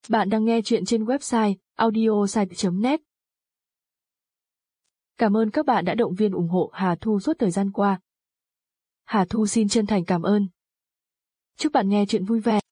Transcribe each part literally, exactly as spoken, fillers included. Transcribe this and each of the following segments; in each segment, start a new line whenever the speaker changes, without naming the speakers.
Bạn đang nghe chuyện trên website audiosite chấm net. Cảm ơn các bạn đã động viên ủng hộ Hà Thu suốt thời gian qua. Hà Thu xin chân thành cảm ơn. Chúc bạn nghe chuyện vui vẻ.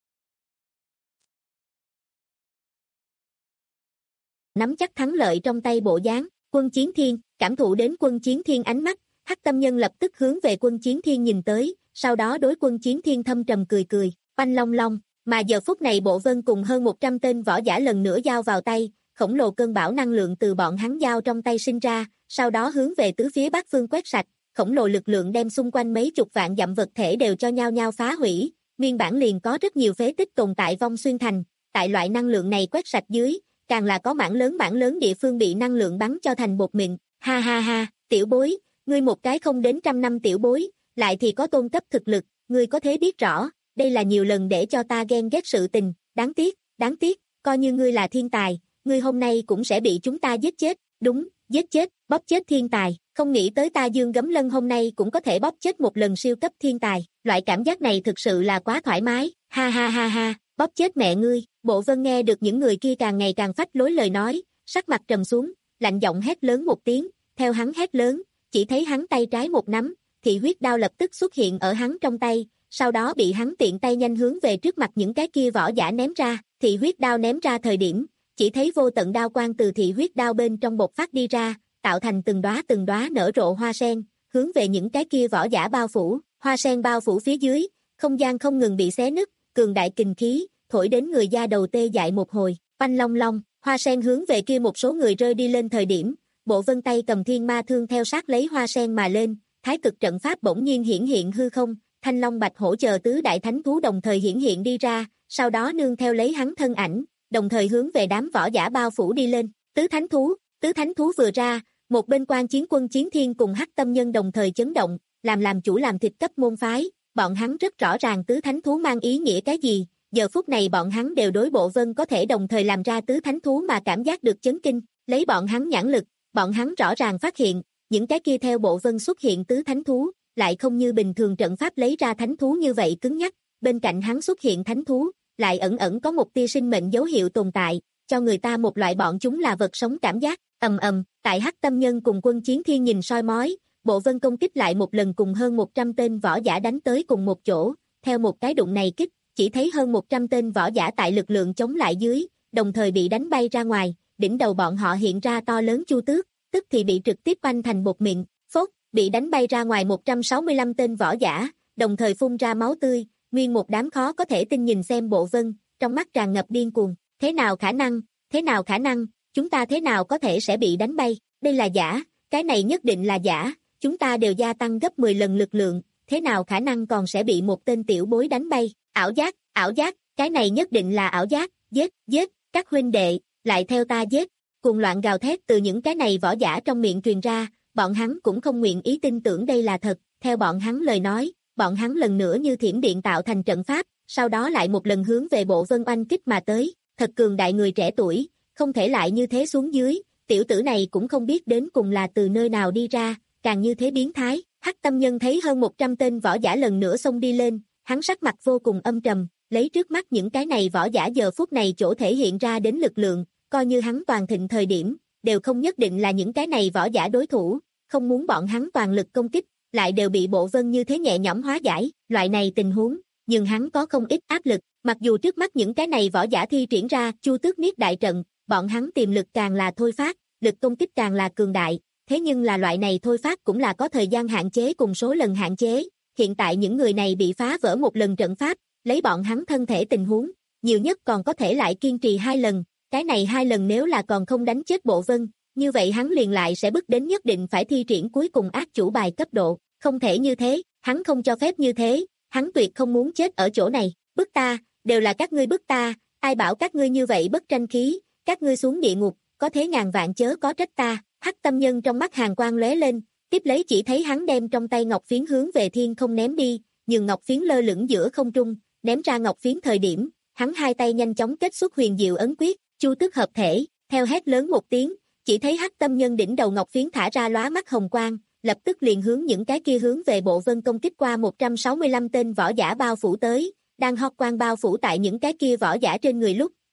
Nắm chắc thắng lợi trong tay bộ dáng, Quân Chiến Thiên, cảm thụ đến Quân Chiến Thiên ánh mắt, Hắc Tâm Nhân lập tức hướng về Quân Chiến Thiên nhìn tới, sau đó đối Quân Chiến Thiên thâm trầm cười cười, oanh long long, mà giờ phút này Bộ Vân cùng hơn một trăm tên võ giả lần nữa giao vào tay, khổng lồ cơn bão năng lượng từ bọn hắn giao trong tay sinh ra, sau đó hướng về tứ phía bát phương quét sạch, khổng lồ lực lượng đem xung quanh mấy chục vạn dặm vật thể đều cho nhau nhau phá hủy, nguyên bản liền có rất nhiều phế tích tồn tại vong xuyên thành, tại loại năng lượng này quét sạch dưới, càng là có mảng lớn mảng lớn địa phương bị năng lượng bắn cho thành bột mịn, ha ha ha, tiểu bối, ngươi một cái không đến trăm năm tiểu bối, lại thì có tôn cấp thực lực, ngươi có thế biết rõ, đây là nhiều lần để cho ta ghen ghét sự tình, đáng tiếc, đáng tiếc, coi như ngươi là thiên tài, ngươi hôm nay cũng sẽ bị chúng ta giết chết, đúng, giết chết, bóp chết thiên tài, không nghĩ tới ta Dương Gấm Lân hôm nay cũng có thể bóp chết một lần siêu cấp thiên tài, loại cảm giác này thực sự là quá thoải mái, ha ha ha ha, bóp chết mẹ ngươi. Bộ Vân nghe được những người kia càng ngày càng phách lối lời nói, sắc mặt trầm xuống, lạnh giọng hét lớn một tiếng, theo hắn hét lớn, chỉ thấy hắn tay trái một nắm, thị huyết đao lập tức xuất hiện ở hắn trong tay, sau đó bị hắn tiện tay nhanh hướng về trước mặt những cái kia võ giả ném ra, thị huyết đao ném ra thời điểm, chỉ thấy vô tận đao quang từ thị huyết đao bên trong bộc phát đi ra, tạo thành từng đóa từng đóa nở rộ hoa sen, hướng về những cái kia võ giả bao phủ, hoa sen bao phủ phía dưới, không gian không ngừng bị xé nứt, cường đại kình khí, thổi đến người da đầu tê dại một hồi, oanh long long, hoa sen hướng về kia một số người rơi đi lên thời điểm, Bộ Vân tay cầm thiên ma thương theo sát lấy hoa sen mà lên, thái cực trận pháp bỗng nhiên hiển hiện hư không, thanh long bạch hổ chờ tứ đại thánh thú đồng thời hiển hiện đi ra, sau đó nương theo lấy hắn thân ảnh, đồng thời hướng về đám võ giả bao phủ đi lên, tứ thánh thú, tứ thánh thú vừa ra, một bên Quan Chiến Quân Chiến Thiên cùng Hắc Tâm Nhân đồng thời chấn động, làm làm chủ làm thịt cấp môn phái, bọn hắn rất rõ ràng tứ thánh thú mang ý nghĩa cái gì. Giờ phút này bọn hắn đều đối Bộ Vân có thể đồng thời làm ra tứ thánh thú mà cảm giác được chấn kinh, lấy bọn hắn nhãn lực, bọn hắn rõ ràng phát hiện, những cái kia theo Bộ Vân xuất hiện tứ thánh thú, lại không như bình thường trận pháp lấy ra thánh thú như vậy cứng nhắc, bên cạnh hắn xuất hiện thánh thú, lại ẩn ẩn có một tia sinh mệnh dấu hiệu tồn tại, cho người ta một loại bọn chúng là vật sống cảm giác, ầm ầm, tại Hắc Tâm Nhân cùng Quân Chiến Thiên nhìn soi mói, Bộ Vân công kích lại một lần cùng hơn một trăm tên võ giả đánh tới cùng một chỗ, theo một cái đụng này kích, chỉ thấy hơn một trăm tên võ giả tại lực lượng chống lại dưới, đồng thời bị đánh bay ra ngoài, đỉnh đầu bọn họ hiện ra to lớn chu tước, tức thì bị trực tiếp oanh thành bột mịn, phốt, bị đánh bay ra ngoài một trăm sáu mươi lăm tên võ giả, đồng thời phun ra máu tươi, nguyên một đám khó có thể tin nhìn xem Bộ Vân, trong mắt tràn ngập điên cuồng, thế nào khả năng, thế nào khả năng, chúng ta thế nào có thể sẽ bị đánh bay, đây là giả, cái này nhất định là giả, chúng ta đều gia tăng gấp mười lần lực lượng, thế nào khả năng còn sẽ bị một tên tiểu bối đánh bay. Ảo giác, ảo giác, cái này nhất định là ảo giác, giết, giết, các huynh đệ, lại theo ta giết, cuồng loạn gào thét từ những cái này võ giả trong miệng truyền ra, bọn hắn cũng không nguyện ý tin tưởng đây là thật, theo bọn hắn lời nói, bọn hắn lần nữa như thiểm điện tạo thành trận pháp, sau đó lại một lần hướng về Bộ Vân oanh kích mà tới, thật cường đại người trẻ tuổi, không thể lại như thế xuống dưới, tiểu tử này cũng không biết đến cùng là từ nơi nào đi ra, càng như thế biến thái, Hắc Tâm Nhân thấy hơn một trăm tên võ giả lần nữa xông đi lên, hắn sắc mặt vô cùng âm trầm, lấy trước mắt những cái này võ giả giờ phút này chỗ thể hiện ra đến lực lượng, coi như hắn toàn thịnh thời điểm, đều không nhất định là những cái này võ giả đối thủ, không muốn bọn hắn toàn lực công kích, lại đều bị Bộ Vân như thế nhẹ nhõm hóa giải, loại này tình huống, nhưng hắn có không ít áp lực, mặc dù trước mắt những cái này võ giả thi triển ra Chu Tước Niết Đại Trận, bọn hắn tiềm lực càng là thôi phát, lực công kích càng là cường đại, thế nhưng là loại này thôi phát cũng là có thời gian hạn chế cùng số lần hạn chế. Hiện tại những người này bị phá vỡ một lần trận pháp, lấy bọn hắn thân thể tình huống, nhiều nhất còn có thể lại kiên trì hai lần, cái này hai lần nếu là còn không đánh chết Bộ Vân, như vậy hắn liền lại sẽ bước đến nhất định phải thi triển cuối cùng ác chủ bài cấp độ, không thể như thế, hắn không cho phép như thế, hắn tuyệt không muốn chết ở chỗ này, bức ta, đều là các ngươi bức ta, ai bảo các ngươi như vậy bất tranh khí, các ngươi xuống địa ngục, có thế ngàn vạn chớ có trách ta, Hắc Tâm Nhân trong mắt hàn quang lóe lên, tiếp lấy chỉ thấy hắn đem trong tay ngọc phiến hướng về thiên không ném đi, nhưng ngọc phiến lơ lửng giữa không trung, ném ra ngọc phiến thời điểm, hắn hai tay nhanh chóng kết xuất huyền diệu ấn quyết, chu tước hợp thể, theo hét lớn một tiếng, chỉ thấy Hắc Tâm Nhân đỉnh đầu ngọc phiến thả ra lóa mắt hồng quang, lập tức liền hướng những cái kia hướng về Bộ Vân công kích qua một trăm sáu mươi lăm tên võ giả bao phủ tới, đang hót quang bao phủ tại những cái kia võ giả trên người lúc,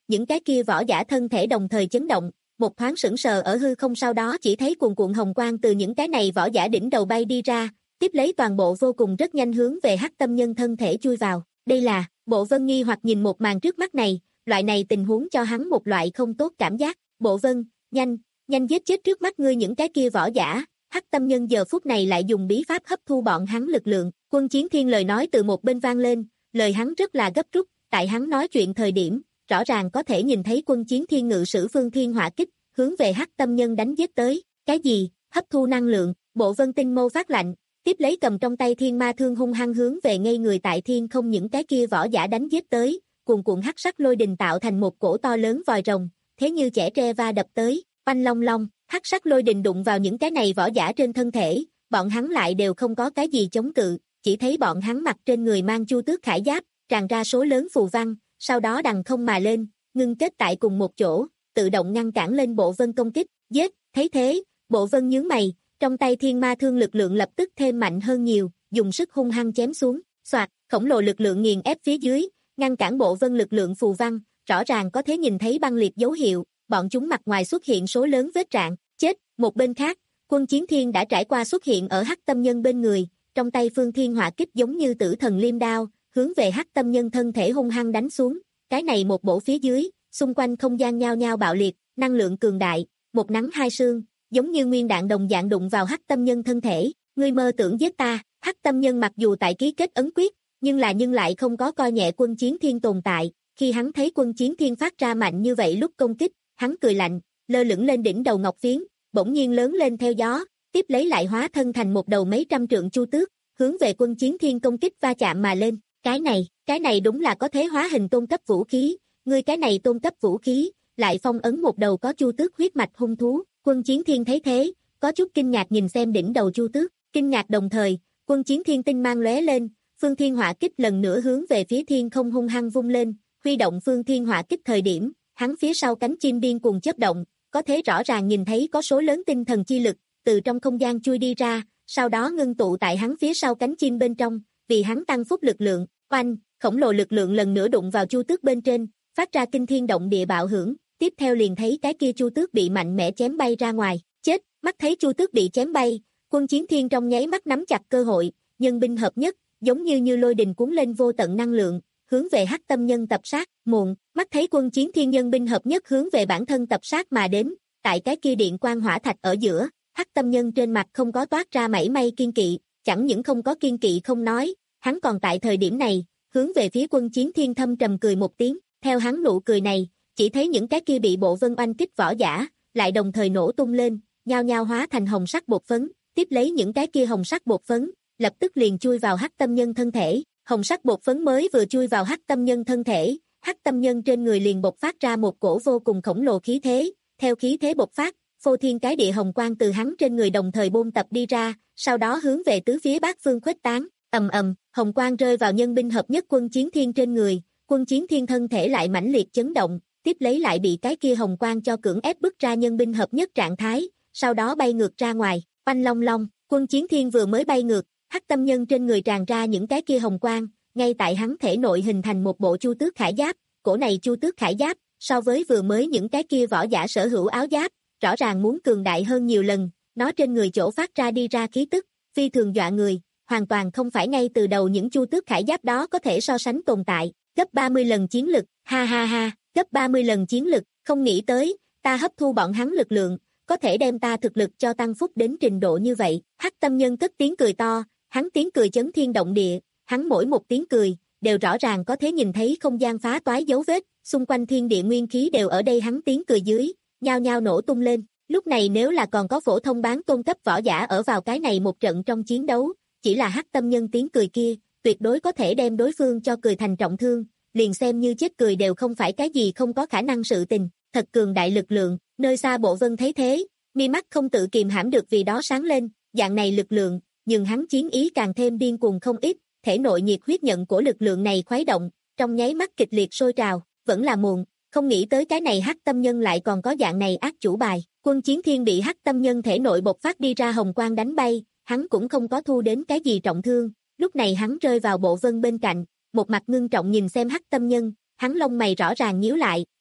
những cái kia võ giả thân thể đồng thời chấn động, một thoáng sững sờ ở hư không, sau đó chỉ thấy cuồn cuộn hồng quang từ những cái này võ giả đỉnh đầu bay đi ra, tiếp lấy toàn bộ vô cùng rất nhanh hướng về Hắc Tâm Nhân thân thể chui vào. Đây là, Bộ Vân nghi hoặc nhìn một màn trước mắt này, loại này tình huống cho hắn một loại không tốt cảm giác. Bộ Vân, nhanh, nhanh giết chết trước mắt ngươi những cái kia võ giả. Hắc Tâm Nhân giờ phút này lại dùng bí pháp hấp thu bọn hắn lực lượng. Quân Chiến Thiên lời nói từ một bên vang lên, lời hắn rất là gấp rút, tại hắn nói chuyện thời điểm, rõ ràng có thể nhìn thấy Quân Chiến Thiên ngự sử Phương Thiên Hỏa Kích, hướng về Hắc Tâm Nhân đánh giết tới. Cái gì? Hấp thu năng lượng? Bộ Vân tinh mâu phát lạnh, tiếp lấy cầm trong tay Thiên Ma Thương hung hăng hướng về ngay người tại thiên không những cái kia võ giả đánh giết tới, cuồn cuộn hắc sắc lôi đình tạo thành một cổ to lớn vòi rồng, thế như chẻ tre va đập tới, oanh long long, hắc sắc lôi đình đụng vào những cái này võ giả trên thân thể, bọn hắn lại đều không có cái gì chống cự, chỉ thấy bọn hắn mặc trên người mang Chu Tước khải giáp, tràn ra số lớn phù văn, sau đó đằng không mà lên, ngưng kết tại cùng một chỗ, tự động ngăn cản lên Bộ Vân công kích. Giết. Thấy thế, Bộ Vân nhướng mày, trong tay Thiên Ma Thương lực lượng lập tức thêm mạnh hơn nhiều, dùng sức hung hăng chém xuống, xoạt, khổng lồ lực lượng nghiền ép phía dưới, ngăn cản Bộ Vân lực lượng phù văn, rõ ràng có thể nhìn thấy băng liệt dấu hiệu, bọn chúng mặt ngoài xuất hiện số lớn vết rạn. Chết. Một bên khác, Quân Chiến Thiên đã trải qua xuất hiện ở Hắc Tâm Nhân bên người, trong tay Phương Thiên Hỏa Kích giống như tử thần liêm đao, hướng về Hắc Tâm Nhân thân thể hung hăng đánh xuống. Cái này một bổ phía dưới, xung quanh không gian nhao nhao bạo liệt, năng lượng cường đại, một nắng hai sương, giống như nguyên đạn đồng dạng đụng vào Hắc Tâm Nhân thân thể. Ngươi mơ tưởng giết ta? Hắc Tâm Nhân mặc dù tại ký kết ấn quyết, nhưng là nhưng lại không có coi nhẹ Quân Chiến Thiên tồn tại. Khi hắn thấy Quân Chiến Thiên phát ra mạnh như vậy lúc công kích, hắn cười lạnh, lơ lửng lên đỉnh đầu ngọc phiến, bỗng nhiên lớn lên theo gió, tiếp lấy lại hóa thân thành một đầu mấy trăm trượng chu tước, hướng về Quân Chiến Thiên công kích va chạm mà lên. Cái này, cái này đúng là có thế hóa hình tôn cấp vũ khí, ngươi cái này tôn cấp vũ khí, lại phong ấn một đầu có chu tước huyết mạch hung thú. Quân Chiến Thiên thấy thế, có chút kinh ngạc nhìn xem đỉnh đầu chu tước, kinh ngạc đồng thời, Quân Chiến Thiên tinh mang lóe lên, Phương Thiên Hỏa Kích lần nữa hướng về phía thiên không hung hăng vung lên, huy động Phương Thiên Hỏa Kích thời điểm, hắn phía sau cánh chim điên cuồng chớp động, có thể rõ ràng nhìn thấy có số lớn tinh thần chi lực từ trong không gian chui đi ra, sau đó ngưng tụ tại hắn phía sau cánh chim bên trong, vì hắn tăng phúc lực lượng. Oanh, khổng lồ lực lượng lần nữa đụng vào chu tước bên trên, phát ra kinh thiên động địa bạo hưởng, tiếp theo liền thấy cái kia chu tước bị mạnh mẽ chém bay ra ngoài. Chết. Mắt thấy chu tước bị chém bay, Quân Chiến Thiên trong nháy mắt nắm chặt cơ hội, nhân binh hợp nhất, giống như như lôi đình cuốn lên vô tận năng lượng, hướng về Hắc Tâm Nhân tập sát. Muộn. Mắt thấy Quân Chiến Thiên nhân binh hợp nhất hướng về bản thân tập sát mà đến, tại cái kia điện quang hỏa thạch ở giữa, Hắc Tâm Nhân trên mặt không có toát ra mảy may kiên kỵ, chẳng những không có kiên kỵ không nói, hắn còn tại thời điểm này, hướng về phía Quân Chiến Thiên thâm trầm cười một tiếng, theo hắn nụ cười này, chỉ thấy những cái kia bị Bộ Vân oanh kích võ giả, lại đồng thời nổ tung lên, nhao nhao hóa thành hồng sắc bột phấn, tiếp lấy những cái kia hồng sắc bột phấn, lập tức liền chui vào Hắc Tâm Nhân thân thể. Hồng sắc bột phấn mới vừa chui vào Hắc Tâm Nhân thân thể, Hắc Tâm Nhân trên người liền bộc phát ra một cổ vô cùng khổng lồ khí thế, theo khí thế bộc phát, phô thiên cái địa hồng quang từ hắn trên người đồng thời bôn tập đi ra, sau đó hướng về tứ phía bát phương khuếch tán. Ầm ầm, hồng quang rơi vào nhân binh hợp nhất Quân Chiến Thiên trên người, Quân Chiến Thiên thân thể lại mãnh liệt chấn động, tiếp lấy lại bị cái kia hồng quang cho cưỡng ép bức ra nhân binh hợp nhất trạng thái, sau đó bay ngược ra ngoài. Oanh long long, Quân Chiến Thiên vừa mới bay ngược, Hắc Tâm Nhân trên người tràn ra những cái kia hồng quang, ngay tại hắn thể nội hình thành một bộ Chu Tước khải giáp. Cổ này Chu Tước khải giáp, so với vừa mới những cái kia võ giả sở hữu áo giáp, rõ ràng muốn cường đại hơn nhiều lần, nó trên người chỗ phát ra đi ra khí tức, phi thường dọa người, hoàn toàn không phải ngay từ đầu những Chu Tước khải giáp đó có thể so sánh tồn tại. Gấp ba mươi lần chiến lực, ha ha ha, gấp ba mươi lần chiến lực, không nghĩ tới, ta hấp thu bọn hắn lực lượng, có thể đem ta thực lực cho tăng phúc đến trình độ như vậy. Hắc Tâm Nhân cất tiếng cười to, hắn tiếng cười chấn thiên động địa, hắn mỗi một tiếng cười, đều rõ ràng có thể nhìn thấy không gian phá toái dấu vết, xung quanh thiên địa nguyên khí đều ở đây hắn tiếng cười dưới, nhao nhao nổ tung lên. Lúc này nếu là còn có phổ thông bán tôn cấp võ giả ở vào cái này một trận trong chiến đấu, chỉ là Hắc Tâm Nhân tiếng cười kia, tuyệt đối có thể đem đối phương cho cười thành trọng thương, liền xem như chết cười đều không phải cái gì không có khả năng sự tình, thật cường đại lực lượng. Nơi xa Bộ Vân thấy thế, mi mắt không tự kìm hãm được vì đó sáng lên, dạng này lực lượng, nhưng hắn chiến ý càng thêm điên cuồng không ít, thể nội nhiệt huyết nhận của lực lượng này khuấy động, trong nháy mắt kịch liệt sôi trào, vẫn là muộn, không nghĩ tới cái này Hắc Tâm Nhân lại còn có dạng này ác chủ bài. Quân Chiến Thiên bị Hắc Tâm Nhân thể nội bộc phát đi ra hồng quang đánh bay, hắn cũng không có thu đến cái gì trọng thương, lúc này hắn rơi vào Bộ Vân bên cạnh, một mặt ngưng trọng nhìn xem Hắc Tâm Nhân, hắn lông mày rõ ràng nhíu lại,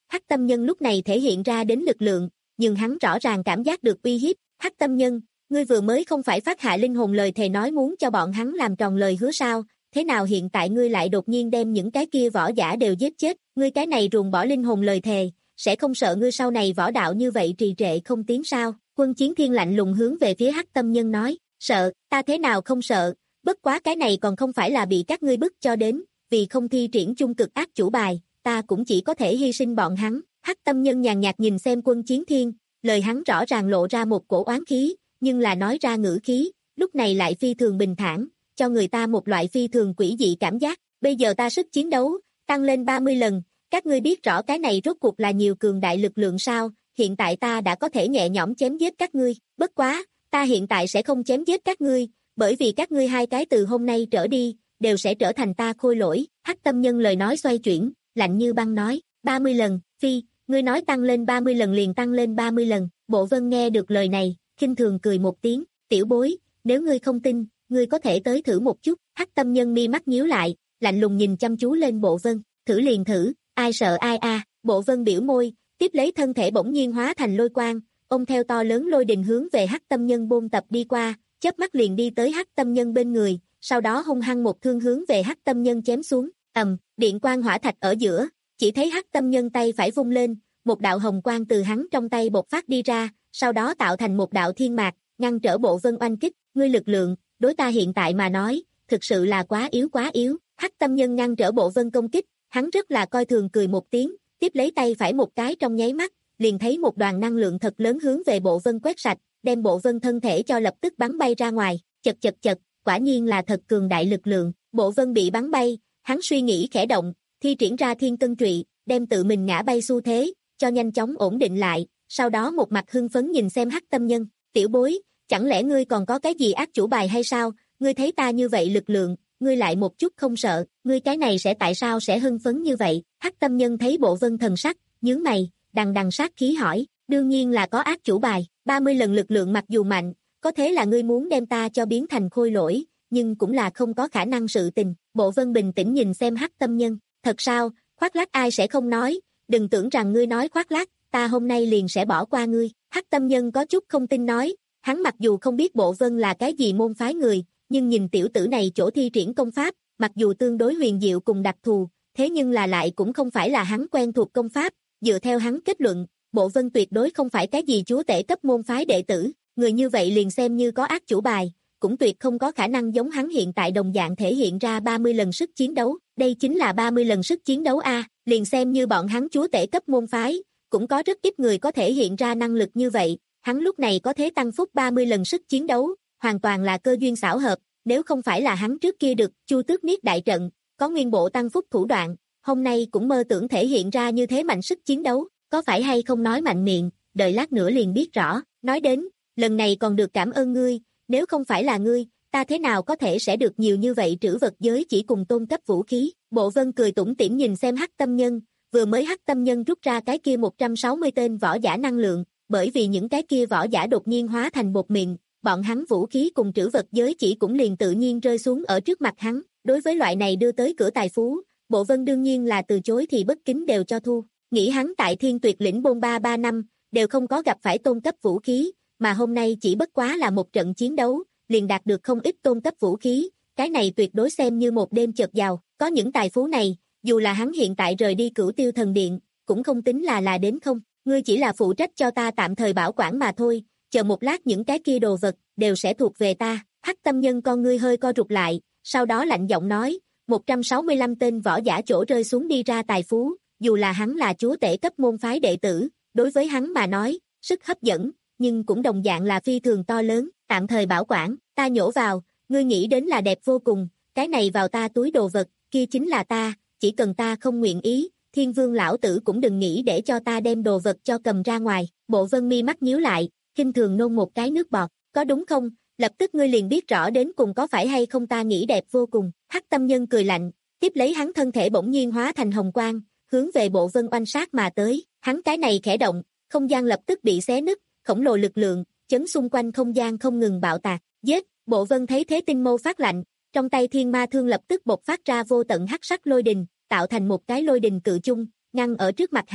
Hắc tâm nhân lúc này thể hiện ra đến lực lượng, nhưng hắn rõ ràng cảm giác được uy hiếp. Hắc tâm nhân, ngươi vừa mới không phải phát hạ linh hồn lời thề nói muốn cho bọn hắn làm tròn lời hứa sao, thế nào hiện tại ngươi lại đột nhiên đem những cái kia võ giả đều giết chết, ngươi cái này ruồng bỏ linh hồn lời thề, sẽ không sợ ngươi sau này võ đạo như vậy trì trệ không tiến sao? Quân Chiến Thiên lạnh lùng hướng về phía Hắc tâm nhân nói, sợ, ta thế nào không sợ, bất quá cái này còn không phải là bị các ngươi bức cho đến, vì không thi triển chung cực ác chủ bài, ta cũng chỉ có thể hy sinh bọn hắn. Hắc tâm nhân nhàn nhạt nhìn xem Quân Chiến Thiên, lời hắn rõ ràng lộ ra một cổ oán khí, nhưng là nói ra ngữ khí, lúc này lại phi thường bình thản, cho người ta một loại phi thường quỷ dị cảm giác. Bây giờ ta sức chiến đấu tăng lên ba mươi lần, các ngươi biết rõ cái này rốt cuộc là nhiều cường đại lực lượng sao? Hiện tại ta đã có thể nhẹ nhõm chém giết các ngươi, bất quá, ta hiện tại sẽ không chém giết các ngươi, bởi vì các ngươi hai cái từ hôm nay trở đi, đều sẽ trở thành ta khôi lỗi. Hắc tâm nhân lời nói xoay chuyển, lạnh như băng nói, ba mươi lần, phi, ngươi nói tăng lên ba mươi lần liền tăng lên ba mươi lần. Bộ Vân nghe được lời này, khinh thường cười một tiếng, tiểu bối, nếu ngươi không tin, ngươi có thể tới thử một chút. Hắc tâm nhân mi mắt nhíu lại, lạnh lùng nhìn chăm chú lên Bộ Vân, thử liền thử, ai sợ ai a. À. Bộ Vân biểu môi, tiếp lấy thân thể bỗng nhiên hóa thành lôi quang, ông theo to lớn lôi đình hướng về Hắc tâm nhân bôn tập đi qua, chớp mắt liền đi tới Hắc tâm nhân bên người, sau đó hung hăng một thương hướng về Hắc tâm nhân chém xuống, ầm, điện quang hỏa thạch ở giữa, chỉ thấy Hắc tâm nhân tay phải vung lên, một đạo hồng quang từ hắn trong tay bộc phát đi ra, sau đó tạo thành một đạo thiên mạc, ngăn trở Bộ Vân oanh kích, ngươi lực lượng, đối ta hiện tại mà nói, thực sự là quá yếu quá yếu. Hắc tâm nhân ngăn trở Bộ Vân công kích, hắn rất là coi thường cười một tiếng, tiếp lấy tay phải một cái trong nháy mắt, liền thấy một đoàn năng lượng thật lớn hướng về Bộ Vân quét sạch, đem Bộ Vân thân thể cho lập tức bắn bay ra ngoài, chật chật chật, quả nhiên là thật cường đại lực lượng. Bộ Vân bị bắn bay, hắn suy nghĩ khẽ động, thi triển ra thiên cân trụy, đem tự mình ngã bay xu thế, cho nhanh chóng ổn định lại, sau đó một mặt hưng phấn nhìn xem Hắc tâm nhân, tiểu bối, chẳng lẽ ngươi còn có cái gì ác chủ bài hay sao, ngươi thấy ta như vậy lực lượng, ngươi lại một chút không sợ, ngươi cái này sẽ tại sao sẽ hưng phấn như vậy? Hắc tâm nhân thấy Bộ Vân thần sắc, nhướng mày, đằng đằng sát khí hỏi, đương nhiên là có ác chủ bài, ba mươi lần lực lượng mặc dù mạnh, có thế là ngươi muốn đem ta cho biến thành khôi lỗi, nhưng cũng là không có khả năng sự tình. Bộ Vân bình tĩnh nhìn xem Hắc tâm nhân, thật sao, khoác lác ai sẽ không nói, đừng tưởng rằng ngươi nói khoác lác, ta hôm nay liền sẽ bỏ qua ngươi. Hắc tâm nhân có chút không tin nói, hắn mặc dù không biết Bộ Vân là cái gì môn phái người, nhưng nhìn tiểu tử này chỗ thi triển công pháp, mặc dù tương đối huyền diệu cùng đặc thù, thế nhưng là lại cũng không phải là hắn quen thuộc công pháp, dựa theo hắn kết luận, Bộ Vân tuyệt đối không phải cái gì chúa tể cấp môn phái đệ tử, người như vậy liền xem như có ác chủ bài, cũng tuyệt không có khả năng giống hắn hiện tại đồng dạng thể hiện ra ba mươi lần sức chiến đấu, đây chính là ba mươi lần sức chiến đấu a, liền xem như bọn hắn chúa tể cấp môn phái, cũng có rất ít người có thể hiện ra năng lực như vậy, hắn lúc này có thể tăng phúc ba mươi lần sức chiến đấu, hoàn toàn là cơ duyên xảo hợp, nếu không phải là hắn trước kia được Chu Tước Niết đại trận, có nguyên bộ tăng phúc thủ đoạn, hôm nay cũng mơ tưởng thể hiện ra như thế mạnh sức chiến đấu, có phải hay không nói mạnh miệng, đợi lát nữa liền biết rõ. Nói đến, lần này còn được cảm ơn ngươi, nếu không phải là ngươi, ta thế nào có thể sẽ được nhiều như vậy trữ vật giới chỉ cùng tôn cấp vũ khí. Bộ Vân cười tủm tỉm nhìn xem Hắc tâm nhân, vừa mới Hắc tâm nhân rút ra cái kia một trăm sáu mươi tên võ giả năng lượng, bởi vì những cái kia võ giả đột nhiên hóa thành bột mịn, bọn hắn vũ khí cùng trữ vật giới chỉ cũng liền tự nhiên rơi xuống ở trước mặt hắn. Đối với loại này đưa tới cửa tài phú, Bộ Vân đương nhiên là từ chối thì bất kính đều cho thu. Nghĩ hắn tại Thiên Tuyệt lĩnh bôn ba ba năm, đều không có gặp phải tôn cấp vũ khí, mà hôm nay chỉ bất quá là một trận chiến đấu, liền đạt được không ít tôn cấp vũ khí, cái này tuyệt đối xem như một đêm chợt giàu. Có những tài phú này, dù là hắn hiện tại rời đi Cửu Tiêu Thần Điện, cũng không tính là là đến không, ngươi chỉ là phụ trách cho ta tạm thời bảo quản mà thôi, chờ một lát những cái kia đồ vật, đều sẽ thuộc về ta. Hắc tâm nhân con ngươi hơi co rụt lại, sau đó lạnh giọng nói, một trăm sáu mươi lăm tên võ giả chỗ rơi xuống đi ra tài phú, dù là hắn là chúa tể cấp môn phái đệ tử, đối với hắn mà nói, sức hấp dẫn, nhưng cũng đồng dạng là phi thường to lớn, tạm thời bảo quản, ta nhổ vào, ngươi nghĩ đến là đẹp vô cùng, cái này vào ta túi đồ vật, kia chính là ta, chỉ cần ta không nguyện ý, Thiên Vương lão tử cũng đừng nghĩ để cho ta đem đồ vật cho cầm ra ngoài. Bộ Vân mi mắt nhíu lại, khinh thường nôn một cái nước bọt, có đúng không, lập tức ngươi liền biết rõ đến cùng có phải hay không ta nghĩ đẹp vô cùng. Hắc tâm nhân cười lạnh, tiếp lấy hắn thân thể bỗng nhiên hóa thành hồng quang, hướng về Bộ Vân oanh sát mà tới, hắn cái này khẽ động, không gian lập tức bị xé nứt, khổng lồ lực lượng, chấn xung quanh không gian không ngừng bạo tạc, giết. Bộ Vân thấy thế tinh mâu phát lạnh, trong tay thiên ma thương lập tức bộc phát ra vô tận hắc sắc lôi đình, tạo thành một cái lôi đình cự chung, ngăn ở trước mặt hắn,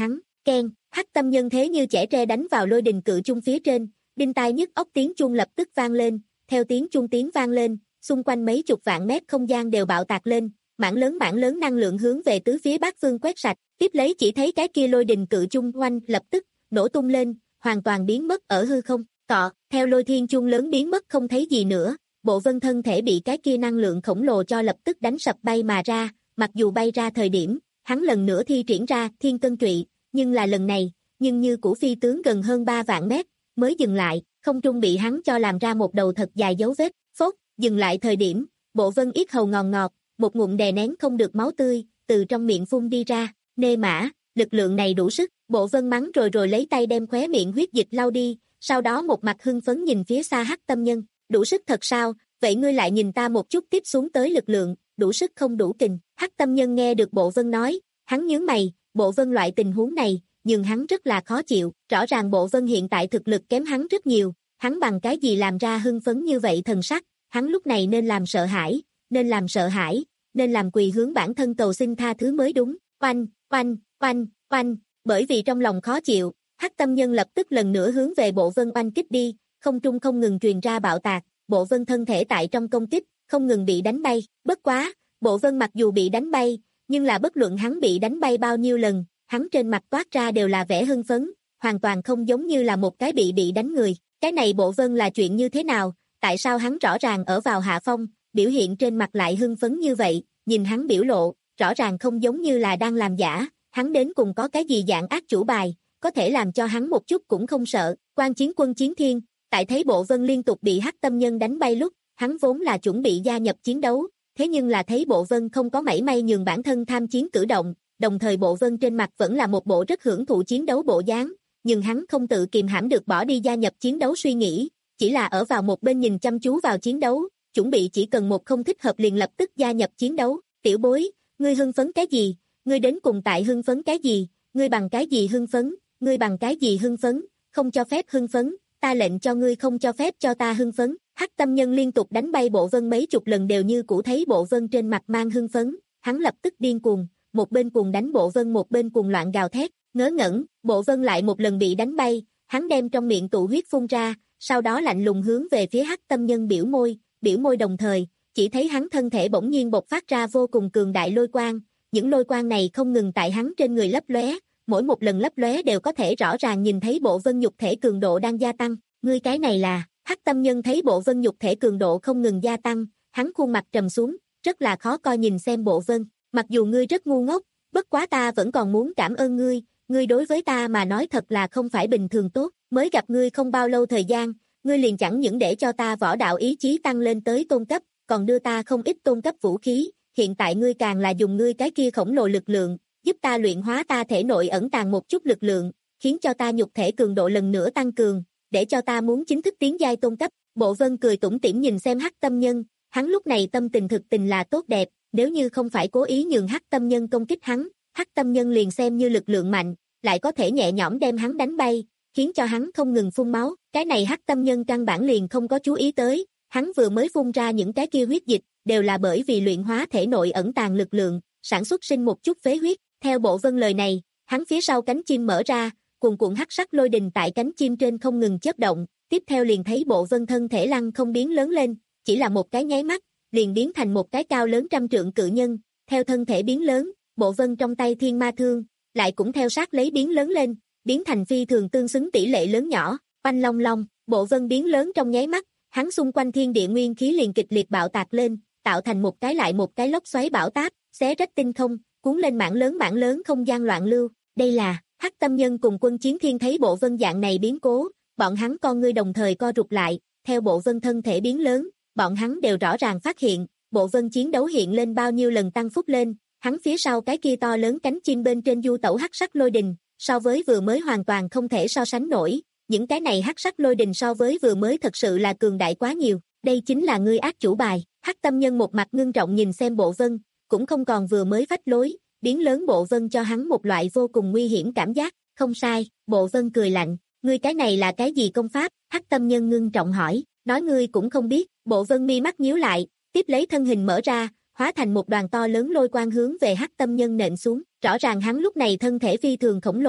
Keng, hắc tâm nhân thế như chẻ tre đánh vào lôi đình cự chung phía trên, đinh tai nhức óc tiếng chuông lập tức vang lên, theo tiếng chuông tiếng vang lên, xung quanh mấy chục vạn mét không gian đều bạo tạc lên, mảng lớn mảng lớn năng lượng hướng về tứ phía bát phương quét sạch, tiếp lấy chỉ thấy cái kia lôi đình cự chung oanh lập tức nổ tung lên, hoàn toàn biến mất ở hư không. Cọ, theo lôi thiên chuông lớn biến mất không thấy gì nữa, Bộ Vân thân thể bị cái kia năng lượng khổng lồ cho lập tức đánh sập bay mà ra, mặc dù bay ra thời điểm, hắn lần nữa thi triển ra thiên cân trụy, nhưng là lần này, nhưng như cũ phi tướng gần hơn ba vạn mét, mới dừng lại, không trung bị hắn cho làm ra một đầu thật dài dấu vết, phốt, dừng lại thời điểm, Bộ Vân yết hầu ngòn ngọt, một ngụm đè nén không được máu tươi, từ trong miệng phun đi ra, nê mã, lực lượng này đủ sức, Bộ Vân mắng rồi rồi lấy tay đem khóe miệng huyết dịch lau đi, sau đó một mặt hưng phấn nhìn phía xa hắc tâm nhân, đủ sức thật sao, vậy ngươi lại nhìn ta một chút tiếp xuống tới lực lượng, đủ sức không đủ kình, hắc tâm nhân nghe được Bộ Vân nói, hắn nhướng mày, Bộ Vân loại tình huống này, nhưng hắn rất là khó chịu, rõ ràng Bộ Vân hiện tại thực lực kém hắn rất nhiều, hắn bằng cái gì làm ra hưng phấn như vậy thần sắc, hắn lúc này nên làm sợ hãi, nên làm sợ hãi, nên làm quỳ hướng bản thân cầu xin tha thứ mới đúng, oanh, oanh, oanh, oanh, bởi vì trong lòng khó chịu, hắc tâm nhân lập tức lần nữa hướng về Bộ Vân oanh kích đi, không trung không ngừng truyền ra bạo tạc, Bộ Vân thân thể tại trong công kích, không ngừng bị đánh bay, bất quá, Bộ Vân mặc dù bị đánh bay, nhưng là bất luận hắn bị đánh bay bao nhiêu lần, hắn trên mặt toát ra đều là vẻ hưng phấn, hoàn toàn không giống như là một cái bị bị đánh người, cái này Bộ Vân là chuyện như thế nào, tại sao hắn rõ ràng ở vào hạ phong, biểu hiện trên mặt lại hưng phấn như vậy, nhìn hắn biểu lộ, rõ ràng không giống như là đang làm giả, hắn đến cùng có cái gì dạng ác chủ bài, có thể làm cho hắn một chút cũng không sợ, Quan Chiến Quân Chiến Thiên, tại thấy Bộ Vân liên tục bị hắc tâm nhân đánh bay lúc, hắn vốn là chuẩn bị gia nhập chiến đấu, thế nhưng là thấy Bộ Vân không có mảy may nhường bản thân tham chiến cử động, đồng thời Bộ Vân trên mặt vẫn là một bộ rất hưởng thụ chiến đấu bộ dáng, nhưng hắn không tự kìm hãm được bỏ đi gia nhập chiến đấu suy nghĩ, chỉ là ở vào một bên nhìn chăm chú vào chiến đấu, chuẩn bị chỉ cần một không thích hợp liền lập tức gia nhập chiến đấu, tiểu bối, ngươi hưng phấn cái gì, ngươi đến cùng tại hưng phấn cái gì, ngươi bằng cái gì hưng phấn, ngươi bằng cái gì hưng phấn, không cho phép hưng phấn, ta lệnh cho ngươi không cho phép cho ta hưng phấn, hắc tâm nhân liên tục đánh bay Bộ Vân mấy chục lần đều như cũ thấy Bộ Vân trên mặt mang hưng phấn, hắn lập tức điên cuồng, một bên cuồng đánh Bộ Vân một bên cuồng loạn gào thét, ngớ ngẩn, Bộ Vân lại một lần bị đánh bay, hắn đem trong miệng tụ huyết phun ra, sau đó lạnh lùng hướng về phía hắc tâm nhân biểu môi, biểu môi đồng thời, chỉ thấy hắn thân thể bỗng nhiên bộc phát ra vô cùng cường đại lôi quang, những lôi quang này không ngừng tại hắn trên người lấp lóe, mỗi một lần lấp lóe đều có thể rõ ràng nhìn thấy Bộ Vân nhục thể cường độ đang gia tăng, ngươi cái này là, hắc tâm nhân thấy Bộ Vân nhục thể cường độ không ngừng gia tăng, hắn khuôn mặt trầm xuống, rất là khó coi nhìn xem Bộ Vân, mặc dù ngươi rất ngu ngốc, bất quá ta vẫn còn muốn cảm ơn ngươi, ngươi đối với ta mà nói thật là không phải bình thường tốt, mới gặp ngươi không bao lâu thời gian, ngươi liền chẳng những để cho ta võ đạo ý chí tăng lên tới tôn cấp, còn đưa ta không ít tôn cấp vũ khí, hiện tại ngươi càng là dùng ngươi cái kia khổng lồ lực lượng, giúp ta luyện hóa ta thể nội ẩn tàng một chút lực lượng, khiến cho ta nhục thể cường độ lần nữa tăng cường, để cho ta muốn chính thức tiến giai tôn cấp. Bộ Vân cười tủm tỉm nhìn xem hắc tâm nhân, hắn lúc này tâm tình thực tình là tốt đẹp, nếu như không phải cố ý nhường hắc tâm nhân công kích hắn, hắc tâm nhân liền xem như lực lượng mạnh, lại có thể nhẹ nhõm đem hắn đánh bay, khiến cho hắn không ngừng phun máu, cái này hắc tâm nhân căn bản liền không có chú ý tới, hắn vừa mới phun ra những cái kia huyết dịch, đều là bởi vì luyện hóa thể nội ẩn tàng lực lượng, sản xuất sinh một chút phế huyết, theo Bộ Vân lời này, hắn phía sau cánh chim mở ra, cuồn cuộn hắc sắc lôi đình tại cánh chim trên không ngừng chớp động, tiếp theo liền thấy Bộ Vân thân thể lăng không biến lớn lên, chỉ là một cái nháy mắt, liền biến thành một cái cao lớn trăm trượng cự nhân, theo thân thể biến lớn, Bộ Vân trong tay thiên ma thương, lại cũng theo sát lấy biến lớn lên, biến thành phi thường tương xứng tỷ lệ lớn nhỏ, oanh long long, Bộ Vân biến lớn trong nháy mắt, hắn xung quanh thiên địa nguyên khí liền kịch liệt bạo tạc lên, tạo thành một cái lại một cái lốc xoáy bão táp, xé rách tinh không, cuốn lên mảng lớn mảng lớn không gian loạn lưu, đây là, hắc tâm nhân cùng Quân Chiến Thiên thấy Bộ Vân dạng này biến cố, bọn hắn con ngươi đồng thời co rụt lại, theo Bộ Vân thân thể biến lớn, bọn hắn đều rõ ràng phát hiện, Bộ Vân chiến đấu hiện lên bao nhiêu lần tăng phúc lên, hắn phía sau cái kia to lớn cánh chim bên trên du tẩu hắc sắc lôi đình, so với vừa mới hoàn toàn không thể so sánh nổi, những cái này hắc sắc lôi đình so với vừa mới thật sự là cường đại quá nhiều, đây chính là ngươi ác chủ bài, hắc tâm nhân một mặt ngưng trọng nhìn xem Bộ Vân, cũng không còn vừa mới phách lối, biến lớn Bộ Vân cho hắn một loại vô cùng nguy hiểm cảm giác, không sai, Bộ Vân cười lạnh, ngươi cái này là cái gì công pháp, hắc tâm nhân ngưng trọng hỏi, nói ngươi cũng không biết, Bộ Vân mi mắt nhíu lại, tiếp lấy thân hình mở ra, hóa thành một đoàn to lớn lôi quang hướng về hắc tâm nhân nện xuống, rõ ràng hắn lúc này thân thể phi thường khổng lồ,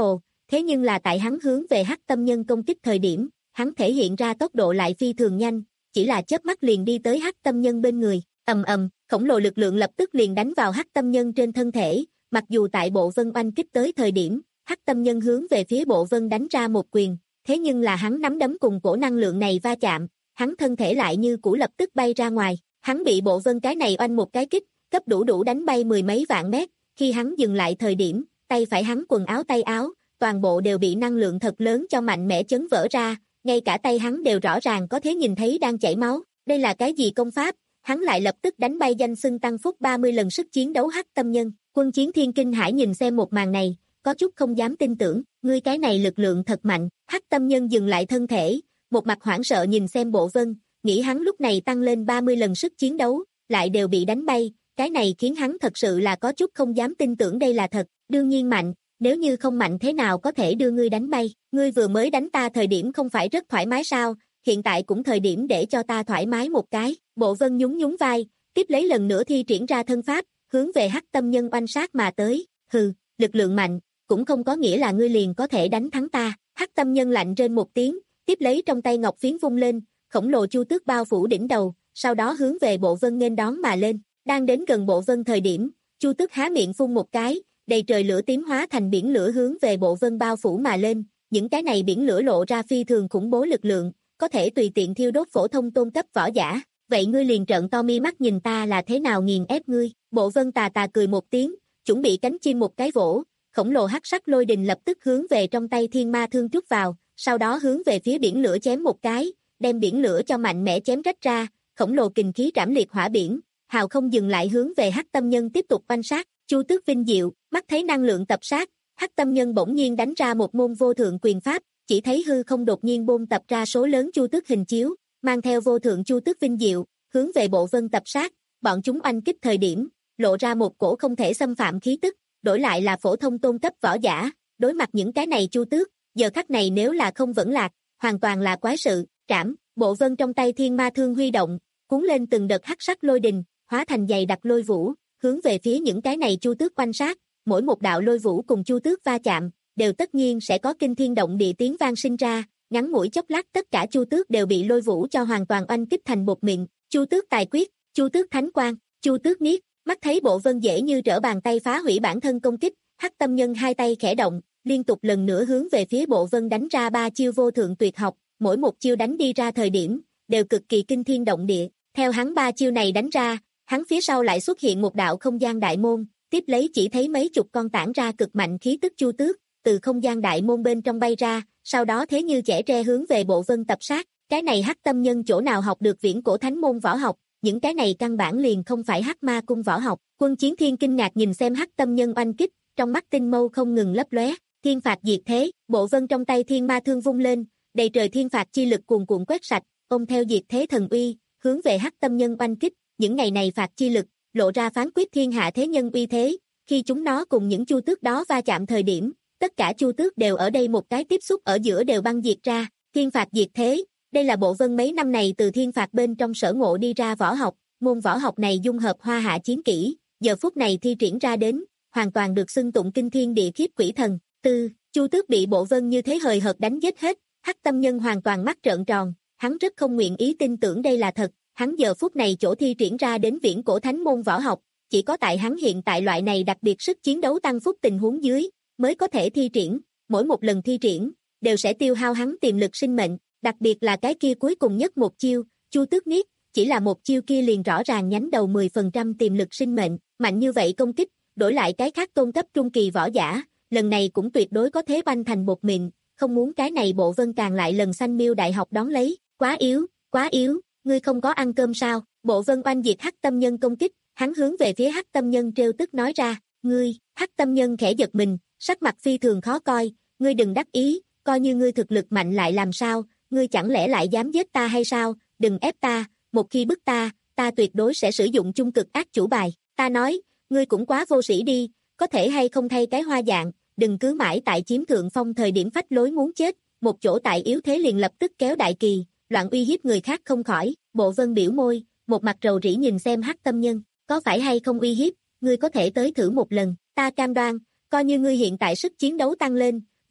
thế nhưng là tại hắn hướng về hắc tâm nhân công kích thời điểm, hắn thể hiện ra tốc độ lại phi thường nhanh, chỉ là chớp mắt liền đi tới hắc tâm nhân bên người, ầm ầm, khổng lồ lực lượng lập tức liền đánh vào hắc tâm nhân trên thân thể, mặc dù tại bộ vân oanh kích tới thời điểm, hắc tâm nhân hướng về phía bộ vân đánh ra một quyền, thế nhưng là hắn nắm đấm cùng cổ năng lượng này va chạm, hắn thân thể lại như cũ lập tức bay ra ngoài, hắn bị bộ vân cái này oanh một cái kích, cấp đủ đủ đánh bay mười mấy vạn mét, khi hắn dừng lại thời điểm, tay phải hắn quần áo tay áo, toàn bộ đều bị năng lượng thật lớn cho mạnh mẽ chấn vỡ ra, ngay cả tay hắn đều rõ ràng có thể nhìn thấy đang chảy máu, đây là cái gì công pháp, hắn lại lập tức đánh bay danh xưng tăng phúc ba mươi lần sức chiến đấu hắc tâm nhân, Quân Chiến Thiên kinh hãi nhìn xem một màn này, có chút không dám tin tưởng, ngươi cái này lực lượng thật mạnh, hắc tâm nhân dừng lại thân thể, một mặt hoảng sợ nhìn xem bộ vân, nghĩ hắn lúc này tăng lên ba mươi lần sức chiến đấu, lại đều bị đánh bay, cái này khiến hắn thật sự là có chút không dám tin tưởng đây là thật, đương nhiên mạnh, nếu như không mạnh thế nào có thể đưa ngươi đánh bay, ngươi vừa mới đánh ta thời điểm không phải rất thoải mái sao, hiện tại cũng thời điểm để cho ta thoải mái một cái, bộ vân nhún nhún vai, tiếp lấy lần nữa thi triển ra thân pháp, hướng về hắc tâm nhân oanh sát mà tới, hừ, lực lượng mạnh, cũng không có nghĩa là ngươi liền có thể đánh thắng ta, hắc tâm nhân lạnh rên một tiếng, tiếp lấy trong tay ngọc phiến vung lên, khổng lồ chu tước bao phủ đỉnh đầu, sau đó hướng về bộ vân nghênh đón mà lên, đang đến gần bộ vân thời điểm, chu tước há miệng phun một cái, đầy trời lửa tím hóa thành biển lửa hướng về bộ vân bao phủ mà lên, những cái này biển lửa lộ ra phi thường khủng bố lực lượng, có thể tùy tiện thiêu đốt phổ thông tôn cấp võ giả, vậy ngươi liền trợn to mi mắt nhìn ta là thế nào nghiền ép ngươi, bộ vân tà tà cười một tiếng, chuẩn bị cánh chim một cái vỗ, khổng lồ hắc sắc lôi đình lập tức hướng về trong tay thiên ma thương trút vào, sau đó hướng về phía biển lửa chém một cái, đem biển lửa cho mạnh mẽ chém rách ra, khổng lồ kình khí trảm liệt hỏa biển, hào không dừng lại hướng về hắc tâm nhân tiếp tục oanh sát, Chu Tước vinh diệu, mắt thấy năng lượng tập sát, hắc tâm nhân bỗng nhiên đánh ra một môn vô thượng quyền pháp, chỉ thấy hư không đột nhiên bôn tập ra số lớn Chu Tước hình chiếu, mang theo vô thượng Chu Tước vinh diệu, hướng về bộ vân tập sát, bọn chúng oanh kích thời điểm, lộ ra một cổ không thể xâm phạm khí tức, đổi lại là phổ thông tôn cấp võ giả, đối mặt những cái này Chu Tước, giờ khắc này nếu là không vẫn lạc, hoàn toàn là quái sự, trảm, bộ vân trong tay thiên ma thương huy động, cuốn lên từng đợt hắc sắc lôi đình, hóa thành dày đặc lôi vũ, hướng về phía những cái này Chu Tước quanh sát, mỗi một đạo lôi vũ cùng Chu Tước va chạm, đều tất nhiên sẽ có kinh thiên động địa tiếng vang sinh ra, ngắn ngủi chốc lát tất cả Chu Tước đều bị lôi vũ cho hoàn toàn oanh kích thành bột mịn, Chu Tước tài quyết, Chu Tước thánh quang, Chu Tước niết, mắt thấy bộ vân dễ như trở bàn tay phá hủy bản thân công kích, hắc tâm nhân hai tay khẽ động, liên tục lần nữa hướng về phía bộ vân đánh ra ba chiêu vô thượng tuyệt học, mỗi một chiêu đánh đi ra thời điểm, đều cực kỳ kinh thiên động địa, theo hắn ba chiêu này đánh ra, hắn phía sau lại xuất hiện một đạo không gian đại môn, tiếp lấy chỉ thấy mấy chục con tản ra cực mạnh khí tức Chu Tước, từ không gian đại môn bên trong bay ra, sau đó thế như chẻ tre hướng về bộ vân tập sát, cái này hắc tâm nhân chỗ nào học được viễn cổ thánh môn võ học, những cái này căn bản liền không phải hắc ma cung võ học, Quân Chiến Thiên kinh ngạc nhìn xem hắc tâm nhân oanh kích, trong mắt tinh mâu không ngừng lấp lóe, thiên phạt diệt thế, bộ vân trong tay thiên ma thương vung lên, đầy trời thiên phạt chi lực cuồn cuộn quét sạch, ôm theo diệt thế thần uy, hướng về hắc tâm nhân oanh kích, những ngày này phạt chi lực, lộ ra phán quyết thiên hạ thế nhân uy thế, khi chúng nó cùng những Chu Tước đó va chạm thời điểm, tất cả Chu Tước đều ở đây một cái tiếp xúc ở giữa đều băng diệt ra, thiên phạt diệt thế, đây là bộ vân mấy năm này từ thiên phạt bên trong sở ngộ đi ra võ học, môn võ học này dung hợp hoa hạ chiến kỹ, giờ phút này thi triển ra đến, hoàn toàn được xưng tụng kinh thiên địa khiếp quỷ thần, tư, Chu Tước bị bộ vân như thế hời hợt đánh giết hết, hắc tâm nhân hoàn toàn mắt trợn tròn, hắn rất không nguyện ý tin tưởng đây là thật, hắn giờ phút này chỗ thi triển ra đến viễn cổ thánh môn võ học, chỉ có tại hắn hiện tại loại này đặc biệt sức chiến đấu tăng phúc tình huống dưới, mới có thể thi triển, mỗi một lần thi triển, đều sẽ tiêu hao hắn tiềm lực sinh mệnh, đặc biệt là cái kia cuối cùng nhất một chiêu, Chu Tước niết, chỉ là một chiêu kia liền rõ ràng nhánh đầu mười phần trăm tiềm lực sinh mệnh, mạnh như vậy công kích, đổi lại cái khác tôn cấp trung kỳ võ giả, lần này cũng tuyệt đối có thế banh thành bột mịn, không muốn cái này bộ vân càng lại lần sanh miêu đại học đón lấy, quá yếu, quá yếu, ngươi không có ăn cơm sao, bộ vân oanh diệt hắc tâm nhân công kích, hắn hướng về phía hắc tâm nhân trêu tức nói ra, ngươi, hắc tâm nhân khẽ giật mình, sắc mặt phi thường khó coi, ngươi đừng đắc ý, coi như ngươi thực lực mạnh lại làm sao, ngươi chẳng lẽ lại dám giết ta hay sao, đừng ép ta, một khi bức ta, ta tuyệt đối sẽ sử dụng chung cực ác chủ bài, ta nói, ngươi cũng quá vô sĩ đi, có thể hay không thay cái hoa dạng, đừng cứ mãi tại chiếm thượng phong thời điểm phách lối muốn chết, một chỗ tại yếu thế liền lập tức kéo đại kỳ, loạn uy hiếp người khác không khỏi, bộ vân biểu môi, một mặt rầu rĩ nhìn xem hắc tâm nhân, có phải hay không uy hiếp, ngươi có thể tới thử một lần, ta cam đoan, coi như ngươi hiện tại sức chiến đấu tăng lên, ngươi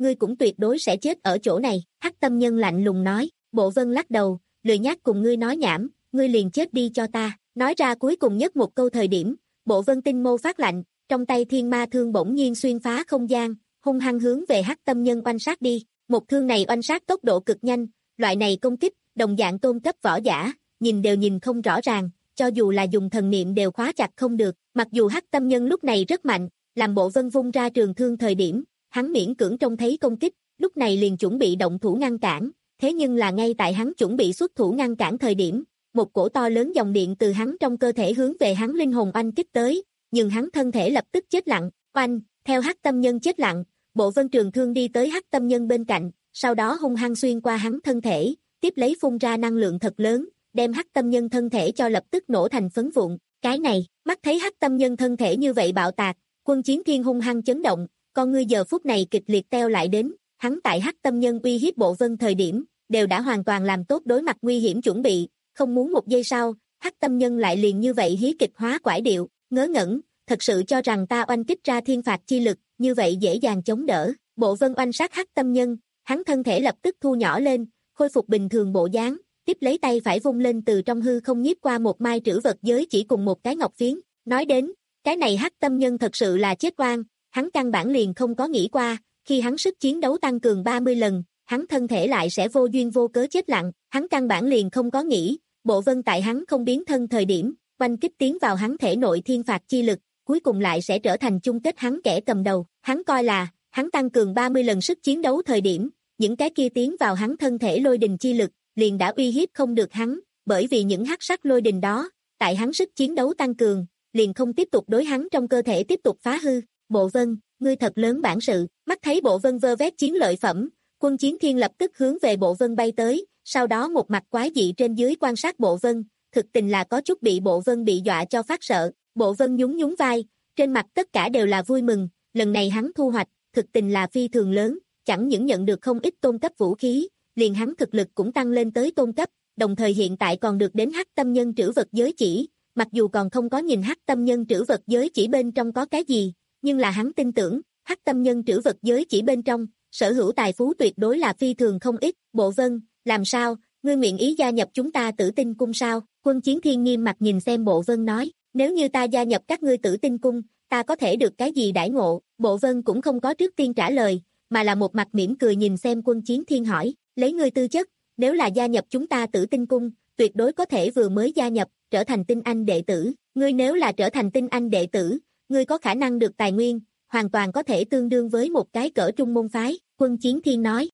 ngươi cũng tuyệt đối sẽ chết ở chỗ này, Hắc Tâm Nhân lạnh lùng nói. Bộ Vân lắc đầu, lười nhác cùng ngươi nói nhảm, ngươi liền chết đi cho ta. Nói ra cuối cùng nhất một câu thời điểm, Bộ Vân tinh mâu phát lạnh, trong tay thiên ma thương bỗng nhiên xuyên phá không gian, hung hăng hướng về Hắc Tâm Nhân oanh sát đi. Một thương này oanh sát tốc độ cực nhanh, loại này công kích, đồng dạng tôn cấp võ giả, nhìn đều nhìn không rõ ràng, cho dù là dùng thần niệm đều khóa chặt không được. Mặc dù Hắc Tâm Nhân lúc này rất mạnh, làm Bộ Vân vung ra trường thương thời điểm, hắn miễn cưỡng trông thấy công kích, lúc này liền chuẩn bị động thủ ngăn cản, thế nhưng là ngay tại hắn chuẩn bị xuất thủ ngăn cản thời điểm, một cổ to lớn dòng điện từ hắn trong cơ thể hướng về hắn linh hồn oanh kích tới, nhưng hắn thân thể lập tức chết lặng, oanh, theo Hắc Tâm Nhân chết lặng, Bộ Vân trường thương đi tới Hắc Tâm Nhân bên cạnh, sau đó hung hăng xuyên qua hắn thân thể, tiếp lấy phun ra năng lượng thật lớn, đem Hắc Tâm Nhân thân thể cho lập tức nổ thành phấn vụn. Cái này, mắt thấy Hắc Tâm Nhân thân thể như vậy bạo tạc, Quân Chiến Thiên hung hăng chấn động, con ngươi giờ phút này kịch liệt teo lại đến, hắn tại Hắc Tâm Nhân uy hiếp Bộ Vân thời điểm, đều đã hoàn toàn làm tốt đối mặt nguy hiểm chuẩn bị, không muốn một giây sau, Hắc Tâm Nhân lại liền như vậy hí kịch hóa quải điệu, ngớ ngẩn, thật sự cho rằng ta oanh kích ra thiên phạt chi lực, như vậy dễ dàng chống đỡ. Bộ Vân oanh sát Hắc Tâm Nhân, hắn thân thể lập tức thu nhỏ lên, khôi phục bình thường bộ dáng, tiếp lấy tay phải vung lên từ trong hư không nhiếp qua một mai trữ vật giới chỉ cùng một cái ngọc phiến, nói đến, cái này Hắc Tâm Nhân thật sự là chết oan, hắn căn bản liền không có nghĩ qua, khi hắn sức chiến đấu tăng cường ba mươi lần, hắn thân thể lại sẽ vô duyên vô cớ chết lặng, hắn căn bản liền không có nghĩ, Bộ Vân tại hắn không biến thân thời điểm, oanh kích tiến vào hắn thể nội thiên phạt chi lực, cuối cùng lại sẽ trở thành chung kết hắn kẻ cầm đầu, hắn coi là, hắn tăng cường ba mươi lần sức chiến đấu thời điểm, những cái kia tiến vào hắn thân thể lôi đình chi lực, liền đã uy hiếp không được hắn, bởi vì những hắc sắc lôi đình đó, tại hắn sức chiến đấu tăng cường, liền không tiếp tục đối hắn trong cơ thể tiếp tục phá hư. Bộ Vân, ngươi thật lớn bản sự, mắt thấy Bộ Vân vơ vét chiến lợi phẩm, Quân Chiến Thiên lập tức hướng về Bộ Vân bay tới, sau đó một mặt quái dị trên dưới quan sát Bộ Vân, thực tình là có chút bị Bộ Vân bị dọa cho phát sợ. Bộ Vân nhún nhún vai, trên mặt tất cả đều là vui mừng, lần này hắn thu hoạch, thực tình là phi thường lớn, chẳng những nhận được không ít tôn cấp vũ khí, liền hắn thực lực cũng tăng lên tới tôn cấp, đồng thời hiện tại còn được đến Hắc Tâm Nhân trữ vật giới chỉ, mặc dù còn không có nhìn Hắc Tâm Nhân trữ vật giới chỉ bên trong có cái gì, nhưng là hắn tin tưởng, Hắc Tâm Nhân trữ vật giới chỉ bên trong, sở hữu tài phú tuyệt đối là phi thường không ít. Bộ Vân, làm sao, ngươi nguyện ý gia nhập chúng ta Tử Tinh Cung sao? Quân Chiến Thiên nghiêm mặt nhìn xem Bộ Vân nói, nếu như ta gia nhập các ngươi Tử Tinh Cung, ta có thể được cái gì đãi ngộ? Bộ Vân cũng không có trước tiên trả lời, mà là một mặt mỉm cười nhìn xem Quân Chiến Thiên hỏi, lấy ngươi tư chất, nếu là gia nhập chúng ta Tử Tinh Cung, tuyệt đối có thể vừa mới gia nhập, trở thành tinh anh đệ tử, ngươi nếu là trở thành tinh anh đệ tử, ngươi có khả năng được tài nguyên, hoàn toàn có thể tương đương với một cái cỡ trung môn phái, Quân Chiến Thiên nói.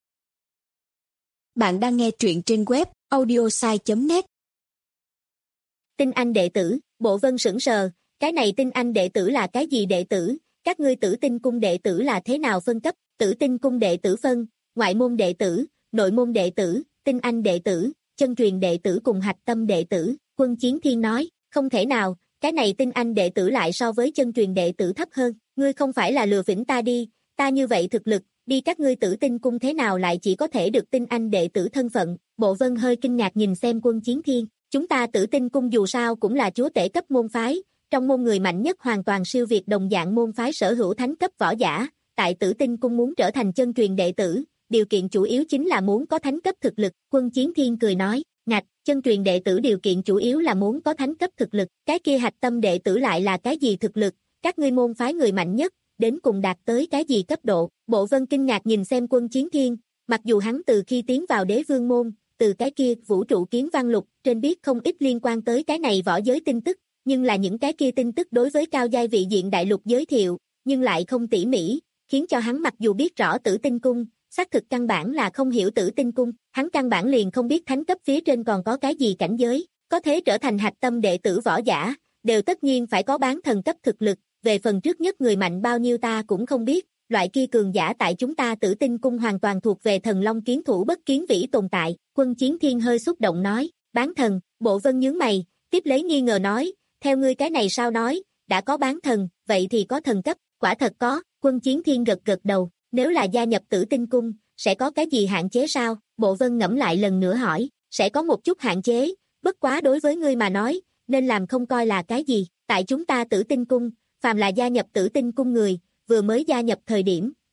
Bạn đang nghe truyện trên web audiosai chấm net.
Tinh anh đệ tử, Bộ Vân sững sờ, cái này tinh anh đệ tử là cái gì đệ tử, các ngươi Tử Tinh Cung đệ tử là thế nào phân cấp? Tử Tinh Cung đệ tử phân, ngoại môn đệ tử, nội môn đệ tử, tinh anh đệ tử, chân truyền đệ tử cùng hạch tâm đệ tử. Quân Chiến Thiên nói, không thể nào, cái này tinh anh đệ tử lại so với chân truyền đệ tử thấp hơn, ngươi không phải là lừa phỉnh ta đi, ta như vậy thực lực, đi các ngươi Tử Tinh Cung thế nào lại chỉ có thể được tinh anh đệ tử thân phận? Bộ Vân hơi kinh ngạc nhìn xem Quân Chiến Thiên, chúng ta Tử Tinh Cung dù sao cũng là chúa tể cấp môn phái, trong môn người mạnh nhất hoàn toàn siêu việt đồng dạng môn phái sở hữu thánh cấp võ giả, tại Tử Tinh Cung muốn trở thành chân truyền đệ tử, điều kiện chủ yếu chính là muốn có thánh cấp thực lực. Quân Chiến Thiên cười nói, ngạch, chân truyền đệ tử điều kiện chủ yếu là muốn có thánh cấp thực lực, cái kia hạch tâm đệ tử lại là cái gì thực lực, các ngươi môn phái người mạnh nhất, đến cùng đạt tới cái gì cấp độ? Bộ Vân kinh ngạc nhìn xem Quân Chiến Thiên, mặc dù hắn từ khi tiến vào Đế Vương môn, từ cái kia vũ trụ kiếm văn lục, trên biết không ít liên quan tới cái này võ giới tin tức, nhưng là những cái kia tin tức đối với cao giai vị diện đại lục giới thiệu, nhưng lại không tỉ mỉ, khiến cho hắn mặc dù biết rõ Tử Tinh Cung, xác thực căn bản là không hiểu Tử Tinh Cung, hắn căn bản liền không biết thánh cấp phía trên còn có cái gì cảnh giới, có thể trở thành hạch tâm đệ tử võ giả, đều tất nhiên phải có bán thần cấp thực lực, về phần trước nhất người mạnh bao nhiêu ta cũng không biết, loại kia cường giả tại chúng ta Tử Tinh Cung hoàn toàn thuộc về thần long kiến thủ bất kiến vĩ tồn tại. Quân Chiến Thiên hơi xúc động nói, bán thần. Bộ Vân nhướng mày, tiếp lấy nghi ngờ nói, theo ngươi cái này sao nói, đã có bán thần, vậy thì có thần cấp? Quả thật có. Quân Chiến Thiên gật gật đầu, nếu là gia nhập Tử Tinh Cung, sẽ có cái gì hạn chế sao? Bộ Vân ngẫm lại lần nữa hỏi, sẽ có một chút hạn chế, bất quá đối với ngươi mà nói, nên làm không coi là cái gì, tại chúng ta Tử Tinh Cung, phàm là gia nhập Tử Tinh Cung người, vừa mới gia nhập thời điểm,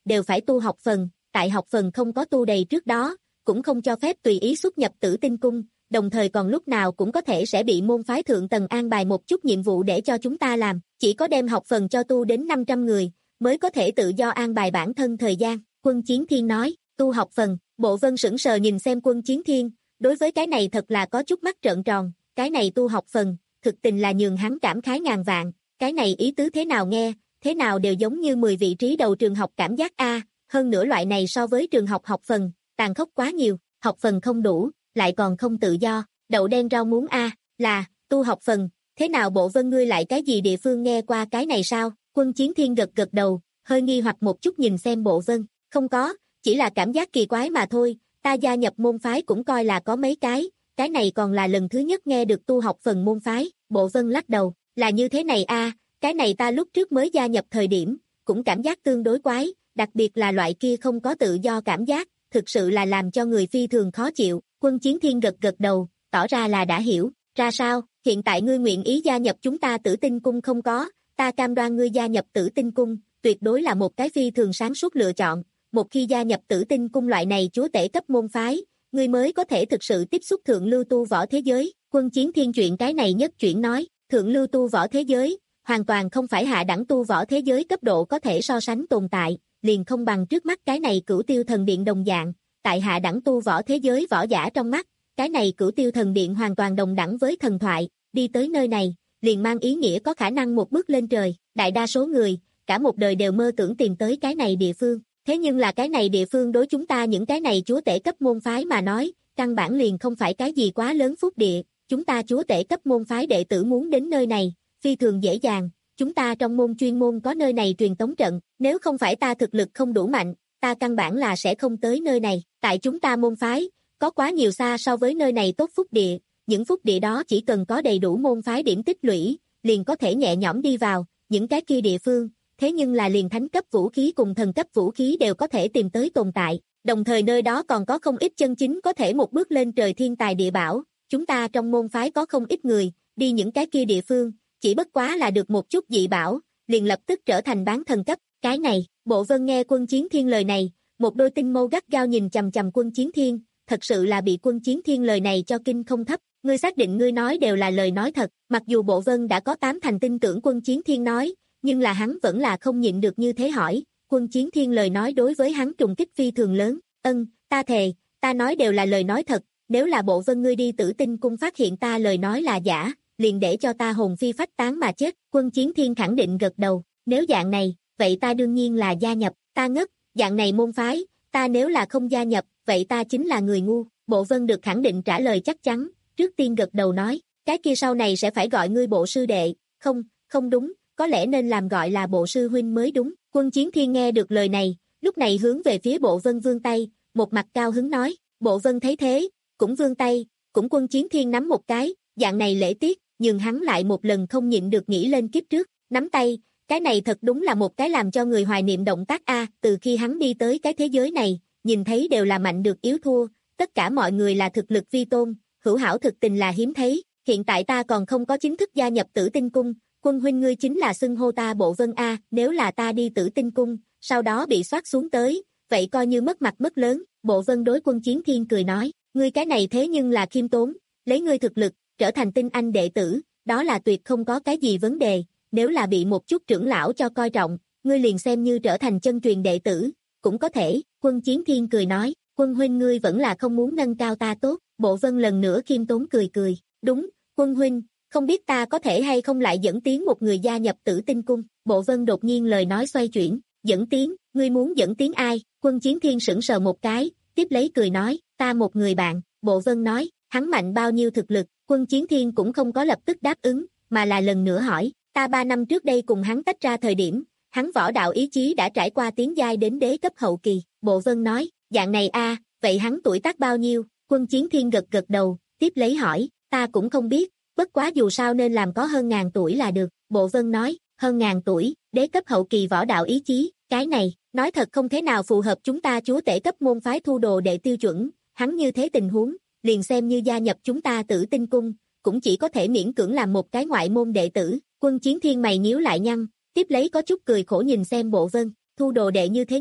đều phải tu học phần, tại học phần không có tu đầy trước đó, cũng không cho phép tùy ý xuất nhập Tử Tinh Cung, đồng thời còn lúc nào cũng có thể sẽ bị môn phái thượng tầng an bài một chút nhiệm vụ để cho chúng ta làm, chỉ có đem học phần cho tu đến năm trăm người, mới có thể tự do an bài bản thân thời gian. Quân Chiến Thiên nói, tu học phần, Bộ Vân sững sờ nhìn xem Quân Chiến Thiên, đối với cái này thật là có chút mắt trợn tròn, cái này tu học phần, thực tình là nhường hắn cảm khái ngàn vạn, cái này ý tứ thế nào nghe, thế nào đều giống như mười vị trí đầu trường học cảm giác a, hơn nữa loại này so với trường học học phần, tàn khốc quá nhiều, học phần không đủ, lại còn không tự do, đậu đen rau muống a, là, tu học phần, thế nào Bộ Vân ngươi lại cái gì địa phương nghe qua cái này sao? Quân Chiến Thiên gật gật đầu, hơi nghi hoặc một chút nhìn xem Bộ Vân, không có, chỉ là cảm giác kỳ quái mà thôi, ta gia nhập môn phái cũng coi là có mấy cái, cái này còn là lần thứ nhất nghe được tu học phần môn phái, Bộ Vân lắc đầu, là như thế này a, cái này ta lúc trước mới gia nhập thời điểm, cũng cảm giác tương đối quái, đặc biệt là loại kia không có tự do cảm giác, thực sự là làm cho người phi thường khó chịu. Quân Chiến Thiên gật gật đầu, tỏ ra là đã hiểu, ra sao, hiện tại ngươi nguyện ý gia nhập chúng ta Tử Tinh Cung không có, ta cam đoan ngươi gia nhập Tử Tinh Cung, tuyệt đối là một cái phi thường sáng suốt lựa chọn, một khi gia nhập Tử Tinh Cung loại này chúa tể cấp môn phái, ngươi mới có thể thực sự tiếp xúc thượng lưu tu võ thế giới. Quân Chiến Thiên chuyện cái này nhất chuyển nói, thượng lưu tu võ thế giới, hoàn toàn không phải hạ đẳng tu võ thế giới cấp độ có thể so sánh tồn tại, liền không bằng trước mắt cái này Cửu Tiêu Thần Điện đồng dạng, tại hạ đẳng tu võ thế giới võ giả trong mắt, cái này Cửu Tiêu Thần Điện hoàn toàn đồng đẳng với thần thoại, đi tới nơi này, liền mang ý nghĩa có khả năng một bước lên trời, đại đa số người, cả một đời đều mơ tưởng tìm tới cái này địa phương, thế nhưng là cái này địa phương đối chúng ta những cái này chúa tể cấp môn phái mà nói, căn bản liền không phải cái gì quá lớn phúc địa, chúng ta chúa tể cấp môn phái đệ tử muốn đến nơi này, phi thường dễ dàng, chúng ta trong môn chuyên môn có nơi này truyền tống trận, nếu không phải ta thực lực không đủ mạnh, ta căn bản là sẽ không tới nơi này, tại chúng ta môn phái, có quá nhiều xa so với nơi này tốt phúc địa, những phúc địa đó chỉ cần có đầy đủ môn phái điểm tích lũy, liền có thể nhẹ nhõm đi vào, những cái kia địa phương, thế nhưng là liền thánh cấp vũ khí cùng thần cấp vũ khí đều có thể tìm tới tồn tại, đồng thời nơi đó còn có không ít chân chính có thể một bước lên trời thiên tài địa bảo, chúng ta trong môn phái có không ít người, đi những cái kia địa phương, chỉ bất quá là được một chút dị bảo, liền lập tức trở thành bán thần cấp, cái này, Bộ Vân nghe Quân Chiến Thiên lời này, một đôi tinh mâu gắt gao nhìn chằm chằm Quân Chiến Thiên, thật sự là bị Quân Chiến Thiên lời này cho kinh không thấp, ngươi xác định ngươi nói đều là lời nói thật, mặc dù Bộ Vân đã có tám thành tin tưởng Quân Chiến Thiên nói, nhưng là hắn vẫn là không nhịn được như thế hỏi, Quân Chiến Thiên lời nói đối với hắn trùng kích phi thường lớn, ân, ta thề, ta nói đều là lời nói thật, nếu là Bộ Vân ngươi đi Tử Tinh Cung phát hiện ta lời nói là giả, liền để cho ta hồn phi phách tán mà chết, Quân Chiến Thiên khẳng định gật đầu, nếu dạng này, vậy ta đương nhiên là gia nhập, ta ngất, dạng này môn phái, ta nếu là không gia nhập, vậy ta chính là người ngu, Bộ Vân được khẳng định trả lời chắc chắn, trước tiên gật đầu nói, cái kia sau này sẽ phải gọi ngươi Bộ sư đệ, không, không đúng, có lẽ nên làm gọi là Bộ sư huynh mới đúng, Quân Chiến Thiên nghe được lời này, lúc này hướng về phía Bộ Vân vươn tay, một mặt cao hứng nói, Bộ Vân thấy thế, cũng vươn tay, cũng Quân Chiến Thiên nắm một cái, dạng này lễ tiết, nhưng hắn lại một lần không nhịn được nghĩ lên kiếp trước, nắm tay, cái này thật đúng là một cái làm cho người hoài niệm động tác a, từ khi hắn đi tới cái thế giới này, nhìn thấy đều là mạnh được yếu thua, tất cả mọi người là thực lực vi tôn, hữu hảo thực tình là hiếm thấy, hiện tại ta còn không có chính thức gia nhập Tử Tinh Cung, Quân huynh ngươi chính là xưng hô ta Bộ Vân a, nếu là ta đi Tử Tinh Cung, sau đó bị soát xuống tới, vậy coi như mất mặt mất lớn, Bộ Vân đối Quân Chiến Thiên cười nói, ngươi cái này thế nhưng là khiêm tốn, lấy ngươi thực lực, trở thành tinh anh đệ tử, đó là tuyệt không có cái gì vấn đề, nếu là bị một chút trưởng lão cho coi trọng, ngươi liền xem như trở thành chân truyền đệ tử, cũng có thể, Quân Chiến Thiên cười nói, Quân huynh ngươi vẫn là không muốn nâng cao ta tốt, Bộ Vân lần nữa khiêm tốn cười cười, đúng, Quân huynh, không biết ta có thể hay không lại dẫn tiến một người gia nhập Tử Tinh Cung, Bộ Vân đột nhiên lời nói xoay chuyển, dẫn tiến, ngươi muốn dẫn tiến ai, Quân Chiến Thiên sững sờ một cái, tiếp lấy cười nói, ta một người bạn, Bộ Vân nói, hắn mạnh bao nhiêu thực lực, Quân Chiến Thiên cũng không có lập tức đáp ứng, mà là lần nữa hỏi, ta ba năm trước đây cùng hắn tách ra thời điểm, hắn võ đạo ý chí đã trải qua tiến giai đến đế cấp hậu kỳ, Bộ Vân nói, dạng này a, vậy hắn tuổi tác bao nhiêu, Quân Chiến Thiên gật gật đầu, tiếp lấy hỏi, ta cũng không biết, bất quá dù sao nên làm có hơn ngàn tuổi là được, Bộ Vân nói, hơn ngàn tuổi, đế cấp hậu kỳ võ đạo ý chí, cái này, nói thật không thế nào phù hợp chúng ta chúa tể cấp môn phái thu đồ đệ tiêu chuẩn, hắn như thế tình huống, liền xem như gia nhập chúng ta Tử Tinh Cung, cũng chỉ có thể miễn cưỡng làm một cái ngoại môn đệ tử, Quân Chiến Thiên mày nhíu lại nhăn, tiếp lấy có chút cười khổ nhìn xem Bộ Vân, thu đồ đệ như thế nghiêm,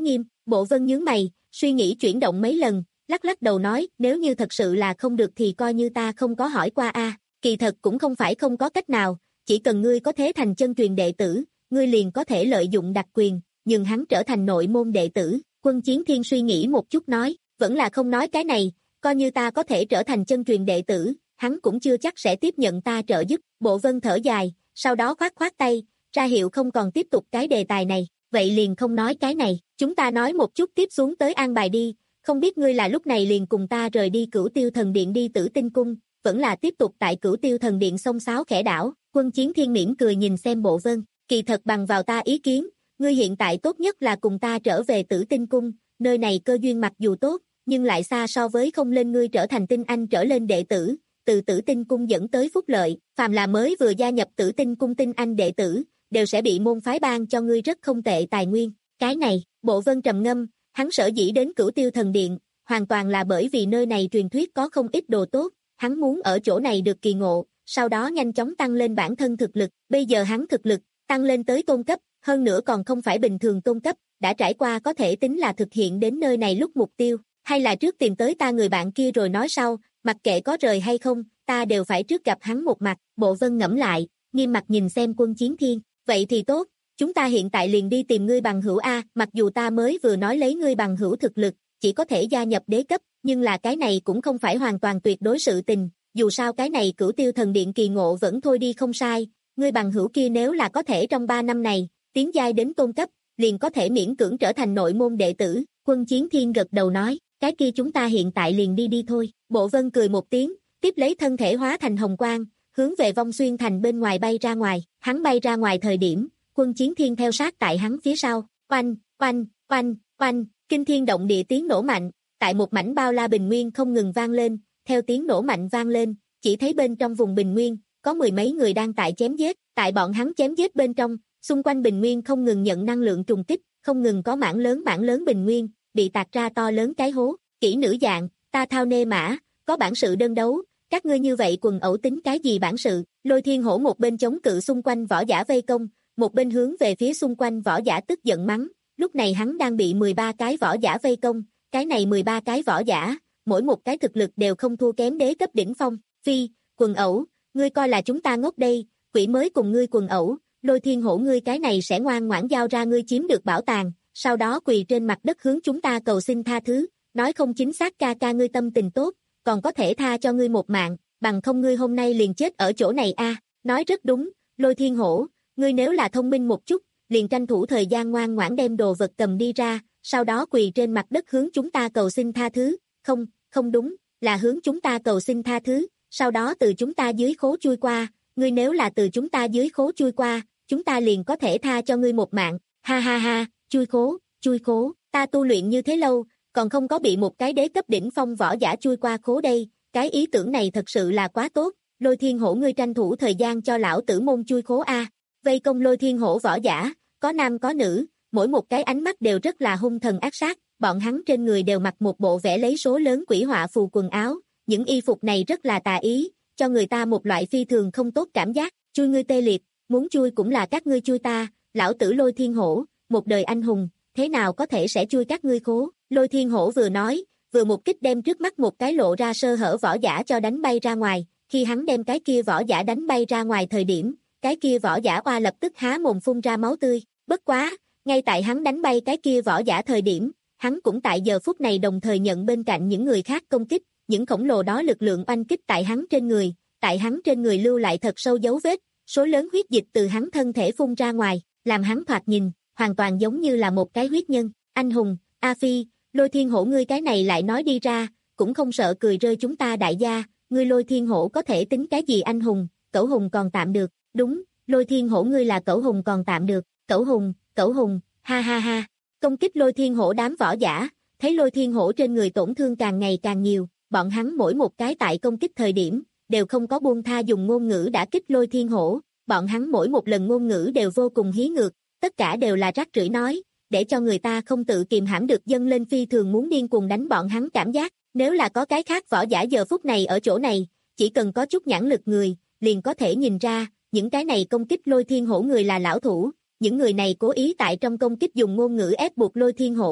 Bộ Vân nhướng mày, suy nghĩ chuyển động mấy lần, lắc lắc đầu nói, nếu như thật sự là không được thì coi như ta không có hỏi qua a. Kỳ thật cũng không phải không có cách nào, chỉ cần ngươi có thế thành chân truyền đệ tử, ngươi liền có thể lợi dụng đặc quyền, nhưng hắn trở thành nội môn đệ tử. Quân Chiến Thiên suy nghĩ một chút nói, vẫn là không nói cái này, coi như ta có thể trở thành chân truyền đệ tử, hắn cũng chưa chắc sẽ tiếp nhận ta trợ giúp. Bộ Vân thở dài, sau đó khoát khoát tay, ra hiệu không còn tiếp tục cái đề tài này, vậy liền không nói cái này, chúng ta nói một chút tiếp xuống tới an bài đi, không biết ngươi là lúc này liền cùng ta rời đi Cửu Tiêu Thần Điện đi Tử Tinh Cung, vẫn là tiếp tục tại Cửu Tiêu Thần Điện xông xáo khẽ đảo. Quân Chiến Thiên mỉm cười nhìn xem Bộ Vân, kỳ thật bằng vào ta ý kiến, ngươi hiện tại tốt nhất là cùng ta trở về Tử Tinh Cung, nơi này cơ duyên mặc dù tốt, nhưng lại xa so với không lên ngươi trở thành tinh anh trở lên đệ tử, từ Tử Tinh Cung dẫn tới phúc lợi, phàm là mới vừa gia nhập Tử Tinh Cung tinh anh đệ tử, đều sẽ bị môn phái ban cho ngươi rất không tệ tài nguyên. Cái này, Bộ Vân trầm ngâm, hắn sở dĩ đến Cửu Tiêu Thần Điện, hoàn toàn là bởi vì nơi này truyền thuyết có không ít đồ tốt, hắn muốn ở chỗ này được kỳ ngộ, sau đó nhanh chóng tăng lên bản thân thực lực. Bây giờ hắn thực lực tăng lên tới tôn cấp, hơn nữa còn không phải bình thường tôn cấp, đã trải qua có thể tính là thực hiện đến nơi này lúc mục tiêu, hay là trước tìm tới ta người bạn kia rồi nói sau, mặc kệ có rời hay không, ta đều phải trước gặp hắn một mặt. Bộ Vân ngẫm lại, nghiêm mặt nhìn xem Quân Chiến Thiên, vậy thì tốt, chúng ta hiện tại liền đi tìm ngươi bằng hữu A, mặc dù ta mới vừa nói lấy ngươi bằng hữu thực lực, chỉ có thể gia nhập đế cấp, nhưng là cái này cũng không phải hoàn toàn tuyệt đối sự tình, dù sao cái này Cửu Tiêu Thần Điện kỳ ngộ vẫn thôi đi không sai, ngươi bằng hữu kia nếu là có thể trong ba năm này, tiến giai đến tôn cấp, liền có thể miễn cưỡng trở thành nội môn đệ tử. Quân Chiến Thiên gật đầu nói, cái kia chúng ta hiện tại liền đi đi thôi. Bộ Vân cười một tiếng, tiếp lấy thân thể hóa thành hồng quang, hướng về Vong Xuyên Thành bên ngoài bay ra ngoài, hắn bay ra ngoài thời điểm, Quân Chiến Thiên theo sát tại hắn phía sau, oanh, oanh, oanh, oanh, kinh thiên động địa tiếng nổ mạnh, tại một mảnh bao la bình nguyên không ngừng vang lên, theo tiếng nổ mạnh vang lên, chỉ thấy bên trong vùng bình nguyên, có mười mấy người đang tại chém giết, tại bọn hắn chém giết bên trong, xung quanh bình nguyên không ngừng nhận năng lượng trùng kích, không ngừng có mảng lớn mảng lớn bình nguyên, bị tạc ra to lớn cái hố. Kỹ nữ dạng, ta thao nê mã, có bản sự đơn đấu, các ngươi như vậy quần ẩu tính cái gì bản sự? Lôi Thiên Hổ một bên chống cự xung quanh võ giả vây công, một bên hướng về phía xung quanh võ giả tức giận mắng, lúc này hắn đang bị mười ba cái võ giả vây công, cái này mười ba cái võ giả, mỗi một cái thực lực đều không thua kém đế cấp đỉnh phong. Phi, quần ẩu, ngươi coi là chúng ta ngốc đây, quỷ mới cùng ngươi quần ẩu, Lôi Thiên Hổ ngươi cái này sẽ ngoan ngoãn giao ra ngươi chiếm được bảo tàng, sau đó quỳ trên mặt đất hướng chúng ta cầu xin tha thứ, nói không chính xác ca ca ngươi tâm tình tốt, còn có thể tha cho ngươi một mạng, bằng không ngươi hôm nay liền chết ở chỗ này a. Nói rất đúng, Lôi Thiên Hổ, ngươi nếu là thông minh một chút, liền tranh thủ thời gian ngoan ngoãn đem đồ vật cầm đi ra, sau đó quỳ trên mặt đất hướng chúng ta cầu xin tha thứ, không, không đúng, là hướng chúng ta cầu xin tha thứ, sau đó từ chúng ta dưới khố chui qua, ngươi nếu là từ chúng ta dưới khố chui qua, chúng ta liền có thể tha cho ngươi một mạng, ha ha ha, chui khố, chui khố, ta tu luyện như thế lâu, còn không có bị một cái đế cấp đỉnh phong võ giả chui qua khố đây, cái ý tưởng này thật sự là quá tốt, Lôi Thiên Hổ ngươi tranh thủ thời gian cho lão tử môn chui khố a. Vây công Lôi Thiên Hổ võ giả, có nam có nữ, mỗi một cái ánh mắt đều rất là hung thần ác sát, bọn hắn trên người đều mặc một bộ vẽ lấy số lớn quỷ họa phù quần áo, những y phục này rất là tà ý, cho người ta một loại phi thường không tốt cảm giác, chui ngươi tê liệt, muốn chui cũng là các ngươi chui ta, lão tử Lôi Thiên Hổ, một đời anh hùng, thế nào có thể sẽ chui các ngươi khố. Lôi Thiên Hổ vừa nói, vừa một kích đem trước mắt một cái lộ ra sơ hở võ giả cho đánh bay ra ngoài, khi hắn đem cái kia võ giả đánh bay ra ngoài thời điểm, cái kia võ giả oa lập tức há mồm phun ra máu tươi, bất quá, ngay tại hắn đánh bay cái kia võ giả thời điểm, hắn cũng tại giờ phút này đồng thời nhận bên cạnh những người khác công kích, những khổng lồ đó lực lượng oanh kích tại hắn trên người, tại hắn trên người lưu lại thật sâu dấu vết, số lớn huyết dịch từ hắn thân thể phun ra ngoài, làm hắn thoạt nhìn, hoàn toàn giống như là một cái huyết nhân, anh hùng, A Phi, Lôi Thiên Hổ ngươi cái này lại nói đi ra, cũng không sợ cười rơi chúng ta đại gia, ngươi Lôi Thiên Hổ có thể tính cái gì anh hùng, cẩu hùng còn tạm được, đúng, Lôi Thiên Hổ ngươi là cẩu hùng còn tạm được, cẩu hùng, cẩu hùng, ha ha ha, công kích Lôi Thiên Hổ đám võ giả, thấy Lôi Thiên Hổ trên người tổn thương càng ngày càng nhiều, bọn hắn mỗi một cái tại công kích thời điểm, đều không có buông tha dùng ngôn ngữ đã kích Lôi Thiên Hổ, bọn hắn mỗi một lần ngôn ngữ đều vô cùng hí ngược, tất cả đều là rác rưởi nói, để cho người ta không tự kiềm hãm được dâng lên phi thường muốn điên cuồng đánh bọn hắn cảm giác, nếu là có cái khác võ giả giờ phút này ở chỗ này, chỉ cần có chút nhãn lực người, liền có thể nhìn ra, những cái này công kích Lôi Thiên Hổ người là lão thủ, những người này cố ý tại trong công kích dùng ngôn ngữ ép buộc Lôi Thiên Hổ,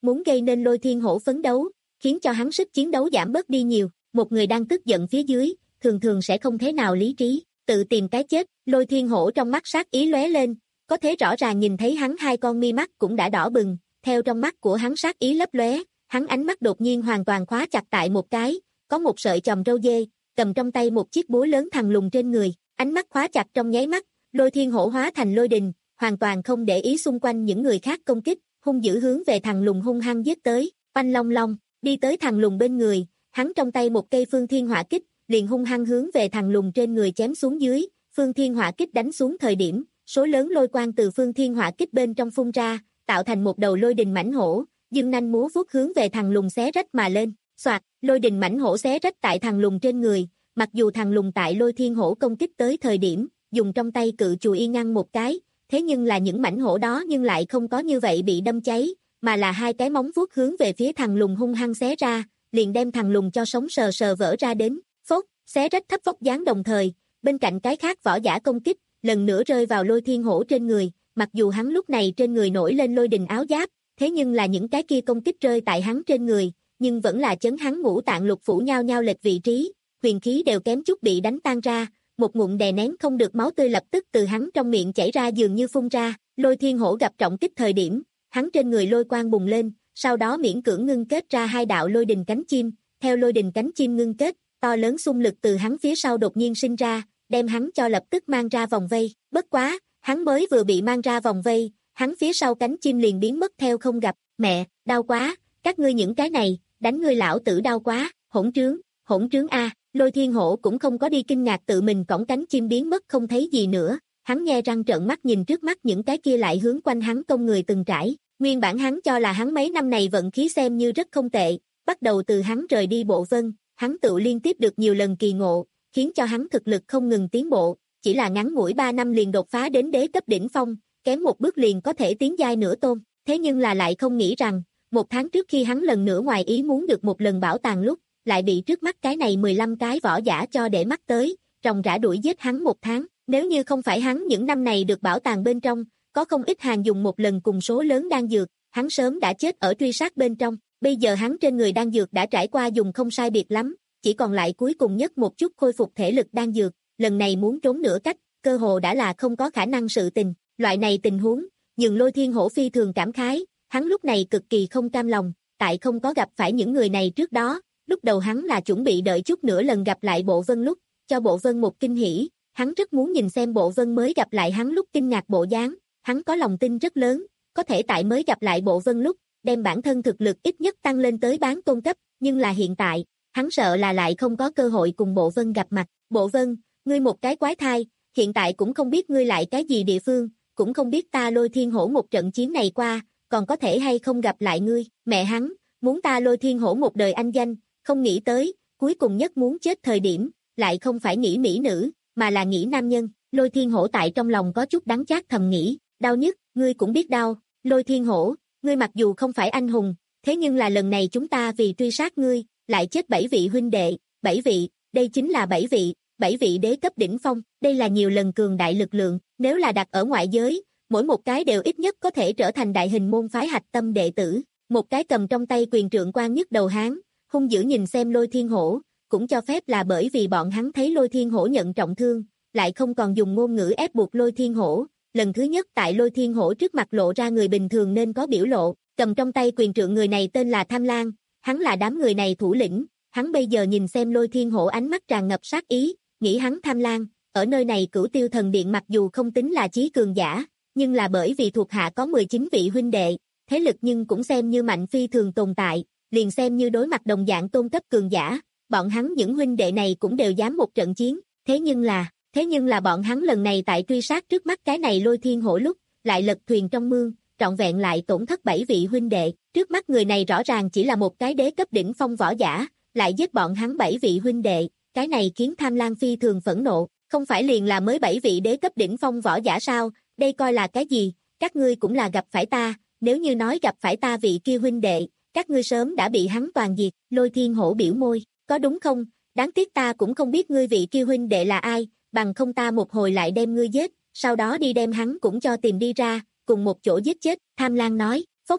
muốn gây nên Lôi Thiên Hổ phấn đấu, khiến cho hắn sức chiến đấu giảm bớt đi nhiều. Một người đang tức giận phía dưới, thường thường sẽ không thế nào lý trí, tự tìm cái chết. Lôi Thiên Hổ trong mắt sát ý lóe lên, có thể rõ ràng nhìn thấy hắn hai con mi mắt cũng đã đỏ bừng, theo trong mắt của hắn sát ý lấp lóe, hắn ánh mắt đột nhiên hoàn toàn khóa chặt tại một cái, có một sợi chòm râu dê, cầm trong tay một chiếc búa lớn thằn lùn trên người, ánh mắt khóa chặt trong nháy mắt, Lôi Thiên Hổ hóa thành lôi đình, hoàn toàn không để ý xung quanh những người khác công kích, hung dữ hướng về thằn lùn hung hăng giết tới. Oanh long long, đi tới thằn lùn bên người, hắn trong tay một cây Phương Thiên Hỏa Kích, liền hung hăng hướng về thằn lùn trên người chém xuống dưới. Phương Thiên Hỏa Kích đánh xuống thời điểm, số lớn lôi quang từ Phương Thiên Hỏa Kích bên trong phun ra, tạo thành một đầu lôi đình mãnh hổ, dương nanh múa vuốt hướng về thằn lùn xé rách mà lên. Soạt, lôi đình mãnh hổ xé rách tại thằn lùn trên người, mặc dù thằn lùn tại Lôi Thiên Hổ công kích tới thời điểm, dùng trong tay cự chùy y ngăn một cái, thế nhưng là những mãnh hổ đó nhưng lại không có như vậy bị đâm cháy, mà là hai cái móng vuốt hướng về phía thằn lùn hung hăng xé ra, liền đem thằn lùn cho sống sờ sờ vỡ ra đến. Phốc, xé rách thấp vóc dáng đồng thời, bên cạnh cái khác võ giả công kích, lần nữa rơi vào Lôi Thiên Hổ trên người, mặc dù hắn lúc này trên người nổi lên lôi đình áo giáp, thế nhưng là những cái kia công kích rơi tại hắn trên người, nhưng vẫn là chấn hắn ngũ tạng lục phủ nhao nhao lệch vị trí, huyền khí đều kém chút bị đánh tan ra, một ngụm đè nén không được máu tươi lập tức từ hắn trong miệng chảy ra dường như phun ra. Lôi Thiên Hổ gặp trọng kích thời điểm, hắn trên người lôi quang bùng lên, sau đó miễn cưỡng ngưng kết ra hai đạo lôi đình cánh chim, theo lôi đình cánh chim ngưng kết, to lớn xung lực từ hắn phía sau đột nhiên sinh ra, đem hắn cho lập tức mang ra vòng vây. Bất quá, hắn mới vừa bị mang ra vòng vây, hắn phía sau cánh chim liền biến mất theo không gặp. Mẹ, đau quá, các ngươi những cái này, đánh ngươi lão tử đau quá, hỗn trướng, hỗn trướng a. Lôi Thiên Hổ cũng không có đi kinh ngạc tự mình cõng cánh chim biến mất không thấy gì nữa, hắn nhe răng trợn mắt nhìn trước mắt những cái kia lại hướng quanh hắn công người từng trải, nguyên bản hắn cho là hắn mấy năm này vận khí xem như rất không tệ, bắt đầu từ hắn rời đi Bộ Vân, hắn tự liên tiếp được nhiều lần kỳ ngộ, khiến cho hắn thực lực không ngừng tiến bộ, chỉ là ngắn ngủi ba năm liền đột phá đến đế cấp đỉnh phong, kém một bước liền có thể tiến giai nửa tôn, thế nhưng là lại không nghĩ rằng, một tháng trước khi hắn lần nữa ngoài ý muốn được một lần bảo tàng lúc, lại bị trước mắt cái này mười lăm cái võ giả cho để mắt tới, ròng rã đuổi giết hắn một tháng, nếu như không phải hắn những năm này được bảo tàng bên trong, có không ít hàng dùng một lần cùng số lớn đan dược, hắn sớm đã chết ở truy sát bên trong, bây giờ hắn trên người đan dược đã trải qua dùng không sai biệt lắm, chỉ còn lại cuối cùng nhất một chút khôi phục thể lực đan dược, lần này muốn trốn nửa cách, cơ hồ đã là không có khả năng sự tình, loại này tình huống, nhường Lôi Thiên Hổ phi thường cảm khái, hắn lúc này cực kỳ không cam lòng, tại không có gặp phải những người này trước đó, lúc đầu hắn là chuẩn bị đợi chút nữa lần gặp lại Bộ Vân lúc, cho Bộ Vân một kinh hỉ, hắn rất muốn nhìn xem Bộ Vân mới gặp lại hắn lúc kinh ngạc bộ dáng, hắn có lòng tin rất lớn, có thể tại mới gặp lại Bộ Vân lúc, đem bản thân thực lực ít nhất tăng lên tới bán tôn cấp, nhưng là hiện tại, hắn sợ là lại không có cơ hội cùng Bộ Vân gặp mặt. Bộ Vân, ngươi một cái quái thai, hiện tại cũng không biết ngươi lại cái gì địa phương, cũng không biết ta Lôi Thiên Hổ một trận chiến này qua, còn có thể hay không gặp lại ngươi, mẹ hắn, muốn ta Lôi Thiên Hổ một đời anh danh, không nghĩ tới, cuối cùng nhất muốn chết thời điểm, lại không phải nghĩ mỹ nữ, mà là nghĩ nam nhân. Lôi Thiên Hổ tại trong lòng có chút đắng chát thầm nghĩ, đau nhất, ngươi cũng biết đau. Lôi Thiên Hổ, ngươi mặc dù không phải anh hùng, thế nhưng là lần này chúng ta vì truy sát ngươi, lại chết bảy vị huynh đệ, bảy vị, đây chính là bảy vị, bảy vị đế cấp đỉnh phong, đây là nhiều lần cường đại lực lượng, nếu là đặt ở ngoại giới, mỗi một cái đều ít nhất có thể trở thành đại hình môn phái hạch tâm đệ tử. Một cái cầm trong tay quyền trượng quan nhất đầu hán, hung dữ nhìn xem Lôi Thiên Hổ, cũng cho phép là bởi vì bọn hắn thấy Lôi Thiên Hổ nhận trọng thương, lại không còn dùng ngôn ngữ ép buộc Lôi Thiên Hổ, lần thứ nhất tại Lôi Thiên Hổ trước mặt lộ ra người bình thường nên có biểu lộ, cầm trong tay quyền trượng người này tên là Tham Lang, hắn là đám người này thủ lĩnh, hắn bây giờ nhìn xem Lôi Thiên Hổ ánh mắt tràn ngập sát ý, nghĩ hắn Tham Lang, ở nơi này Cửu Tiêu Thần Điện mặc dù không tính là chí cường giả, nhưng là bởi vì thuộc hạ có mười chín vị huynh đệ, thế lực nhưng cũng xem như mạnh phi thường tồn tại, liền xem như đối mặt đồng dạng tôn cấp cường giả, bọn hắn những huynh đệ này cũng đều dám một trận chiến, thế nhưng là, thế nhưng là bọn hắn lần này tại truy sát trước mắt cái này Lôi Thiên Hổ lúc, lại lật thuyền trong mương, trọn vẹn lại tổn thất bảy vị huynh đệ, trước mắt người này rõ ràng chỉ là một cái đế cấp đỉnh phong võ giả, lại giết bọn hắn bảy vị huynh đệ, cái này khiến Tham Lang phi thường phẫn nộ, không phải liền là mới bảy vị đế cấp đỉnh phong võ giả sao, đây coi là cái gì, các ngươi cũng là gặp phải ta, nếu như nói gặp phải ta vị kia huynh đệ, các ngươi sớm đã bị hắn toàn diệt. Lôi Thiên Hổ biểu môi, có đúng không, đáng tiếc ta cũng không biết ngươi vị kia huynh đệ là ai, bằng không ta một hồi lại đem ngươi giết, sau đó đi đem hắn cũng cho tìm đi ra, cùng một chỗ giết chết. Tham Lang nói, phốc xích,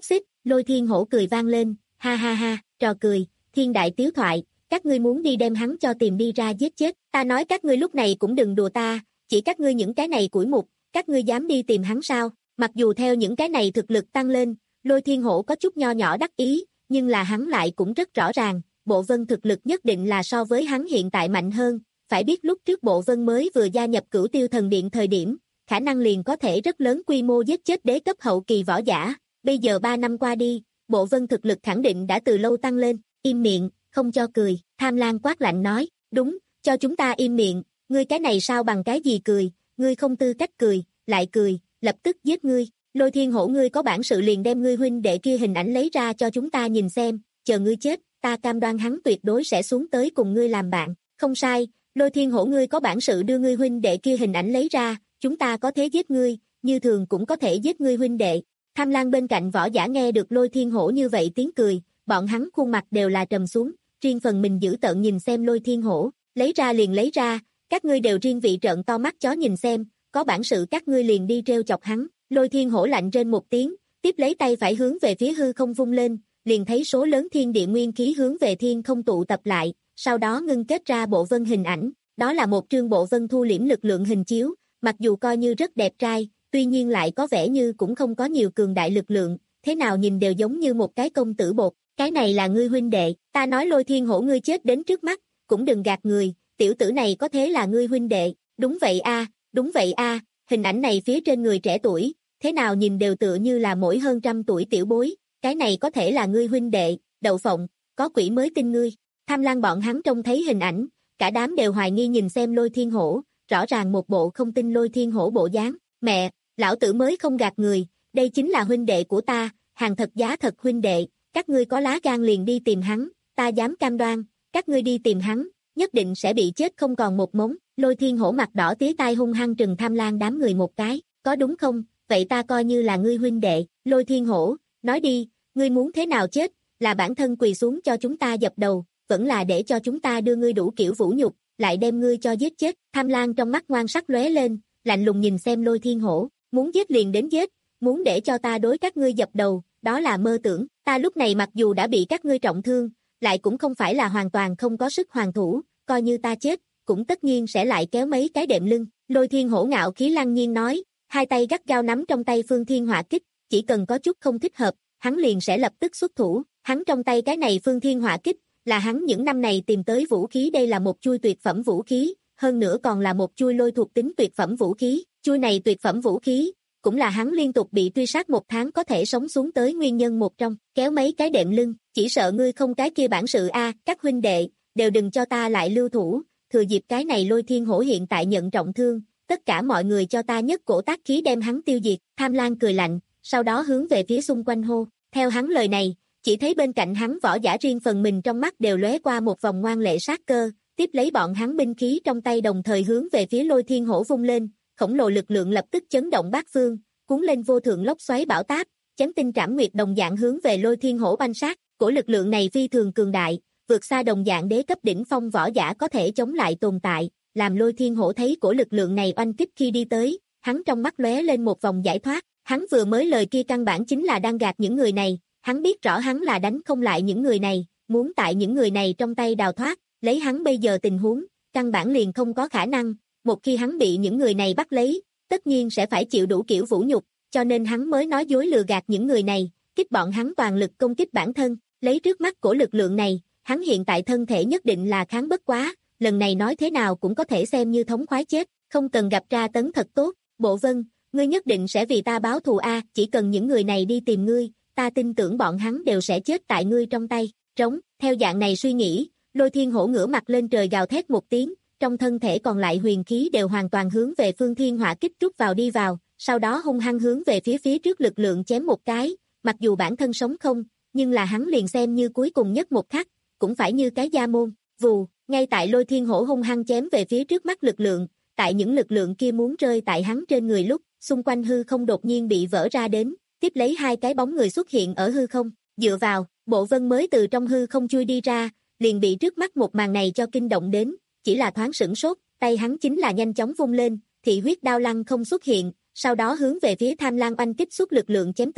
Lôi Thiên Hổ cười vang lên, ha ha ha, trò cười, thiên đại tiếu thoại, các ngươi muốn đi đem hắn cho tìm đi ra giết chết, ta nói các ngươi lúc này cũng đừng đùa ta, chỉ các ngươi những cái này củi mục, các ngươi dám đi tìm hắn sao? Mặc dù theo những cái này thực lực tăng lên, Lôi Thiên Hổ có chút nho nhỏ đắc ý, nhưng là hắn lại cũng rất rõ ràng, Bộ Vân thực lực nhất định là so với hắn hiện tại mạnh hơn, phải biết lúc trước Bộ Vân mới vừa gia nhập Cửu Tiêu Thần Điện thời điểm, khả năng liền có thể rất lớn quy mô giết chết đế cấp hậu kỳ võ giả, bây giờ ba năm qua đi, Bộ Vân thực lực khẳng định đã từ lâu tăng lên, im miệng, không cho cười, Tham Lang quát lạnh nói, đúng, cho chúng ta im miệng, ngươi cái này sao bằng cái gì cười, ngươi không tư cách cười, lại cười, lập tức giết ngươi, Lôi Thiên Hổ ngươi có bản sự liền đem ngươi huynh đệ kia hình ảnh lấy ra cho chúng ta nhìn xem, chờ ngươi chết, ta cam đoan hắn tuyệt đối sẽ xuống tới cùng ngươi làm bạn, không sai, Lôi Thiên Hổ ngươi có bản sự đưa ngươi huynh đệ kia hình ảnh lấy ra, chúng ta có thể giết ngươi, như thường cũng có thể giết ngươi huynh đệ. Tham Lang bên cạnh võ giả nghe được Lôi Thiên Hổ như vậy tiếng cười, bọn hắn khuôn mặt đều là trầm xuống, riêng phần mình giữ tợn nhìn xem Lôi Thiên Hổ, lấy ra liền lấy ra, các ngươi đều riêng vị trợn to mắt chó nhìn xem, có bản sự các ngươi liền đi treo chọc hắn. Lôi Thiên Hổ lạnh rên một tiếng, tiếp lấy tay phải hướng về phía hư không vung lên, liền thấy số lớn thiên địa nguyên khí hướng về thiên không tụ tập lại, sau đó ngưng kết ra bộ vân hình ảnh, đó là một trương bộ vân thu liễm lực lượng hình chiếu, mặc dù coi như rất đẹp trai, tuy nhiên lại có vẻ như cũng không có nhiều cường đại lực lượng, thế nào nhìn đều giống như một cái công tử bột, cái này là ngươi huynh đệ, ta nói Lôi Thiên Hổ ngươi chết đến trước mắt, cũng đừng gạt người, tiểu tử này có thế là ngươi huynh đệ, đúng vậy a, đúng vậy a, hình ảnh này phía trên người trẻ tuổi, thế nào nhìn đều tựa như là mỗi hơn trăm tuổi tiểu bối, cái này có thể là ngươi huynh đệ, đậu phộng, có quỷ mới tin ngươi. Tham Lang bọn hắn trông thấy hình ảnh, cả đám đều hoài nghi nhìn xem Lôi Thiên Hổ, rõ ràng một bộ không tin Lôi Thiên Hổ bộ dáng, mẹ, lão tử mới không gạt người, đây chính là huynh đệ của ta, hàng thật giá thật huynh đệ, các ngươi có lá gan liền đi tìm hắn, ta dám cam đoan, các ngươi đi tìm hắn, nhất định sẽ bị chết không còn một mống. Lôi Thiên Hổ mặt đỏ tía tai hung hăng trừng Tham Lang đám người một cái, có đúng không, vậy ta coi như là ngươi huynh đệ. Lôi Thiên Hổ, nói đi, ngươi muốn thế nào chết, là bản thân quỳ xuống cho chúng ta dập đầu, vẫn là để cho chúng ta đưa ngươi đủ kiểu vũ nhục, lại đem ngươi cho giết chết. Tham Lang trong mắt ngoan sắc lóe lên, lạnh lùng nhìn xem Lôi Thiên Hổ, muốn giết liền đến giết, muốn để cho ta đối các ngươi dập đầu, đó là mơ tưởng, ta lúc này mặc dù đã bị các ngươi trọng thương, lại cũng không phải là hoàn toàn không có sức hoàn thủ, coi như ta chết, cũng tất nhiên sẽ lại kéo mấy cái đệm lưng. Lôi Thiên Hổ ngạo khí lăng nhiên nói, hai tay gắt gao nắm trong tay Phương Thiên Hỏa Kích, chỉ cần có chút không thích hợp, hắn liền sẽ lập tức xuất thủ, hắn trong tay cái này Phương Thiên Hỏa Kích, là hắn những năm này tìm tới vũ khí, đây là một chui tuyệt phẩm vũ khí, hơn nữa còn là một chui lôi thuộc tính tuyệt phẩm vũ khí, chui này tuyệt phẩm vũ khí, cũng là hắn liên tục bị truy sát một tháng có thể sống xuống tới nguyên nhân một trong, kéo mấy cái đệm lưng, chỉ sợ ngươi không cái kia bản sự a, các huynh đệ, đều đừng cho ta lại lưu thủ, thừa dịp cái này Lôi Thiên Hổ hiện tại nhận trọng thương, tất cả mọi người cho ta nhất cổ tác khí đem hắn tiêu diệt. Tham Lang cười lạnh, sau đó hướng về phía xung quanh hô, theo hắn lời này, chỉ thấy bên cạnh hắn võ giả riêng phần mình trong mắt đều lóe qua một vòng ngoan lệ sát cơ, tiếp lấy bọn hắn binh khí trong tay đồng thời hướng về phía Lôi Thiên Hổ vung lên, khổng lồ lực lượng lập tức chấn động bát phương, cuốn lên vô thượng lốc xoáy bão táp, chấn tinh trảm nguyệt đồng dạng hướng về Lôi Thiên Hổ banh sát, của lực lượng này phi thường cường đại, vượt xa đồng dạng đế cấp đỉnh phong võ giả có thể chống lại tồn tại, làm Lôi Thiên Hổ thấy của lực lượng này oanh kích khi đi tới, hắn trong mắt lóe lên một vòng giải thoát, hắn vừa mới lời kia căn bản chính là đang gạt những người này, hắn biết rõ hắn là đánh không lại những người này, muốn tại những người này trong tay đào thoát, lấy hắn bây giờ tình huống, căn bản liền không có khả năng, một khi hắn bị những người này bắt lấy, tất nhiên sẽ phải chịu đủ kiểu vũ nhục, cho nên hắn mới nói dối lừa gạt những người này, kích bọn hắn toàn lực công kích bản thân, lấy trước mắt của lực lượng này, hắn hiện tại thân thể nhất định là kháng bất quá, lần này nói thế nào cũng có thể xem như thống khoái chết, không cần gặp tra tấn thật tốt. Bộ Vân, ngươi nhất định sẽ vì ta báo thù a, chỉ cần những người này đi tìm ngươi, ta tin tưởng bọn hắn đều sẽ chết tại ngươi trong tay. Trống, theo dạng này suy nghĩ, Lôi Thiên Hổ ngửa mặt lên trời gào thét một tiếng, trong thân thể còn lại huyền khí đều hoàn toàn hướng về Phương Thiên Hỏa Kích trút vào đi vào, sau đó hung hăng hướng về phía phía trước lực lượng chém một cái, mặc dù bản thân sống không, nhưng là hắn liền xem như cuối cùng nhất một khắc, cũng phải như cái gia môn, vù, ngay tại Lôi Thiên Hổ hung hăng chém về phía trước mắt lực lượng, tại những lực lượng kia muốn rơi tại hắn trên người lúc, xung quanh hư không đột nhiên bị vỡ ra đến, tiếp lấy hai cái bóng người xuất hiện ở hư không, dựa vào, Bộ Vân mới từ trong hư không chui đi ra, liền bị trước mắt một màn này cho kinh động đến, chỉ là thoáng sửng sốt, tay hắn chính là nhanh chóng vung lên, thị huyết đao lăng không xuất hiện, sau đó hướng về phía Tham Lang oanh kích xuất lực lượng chém tới,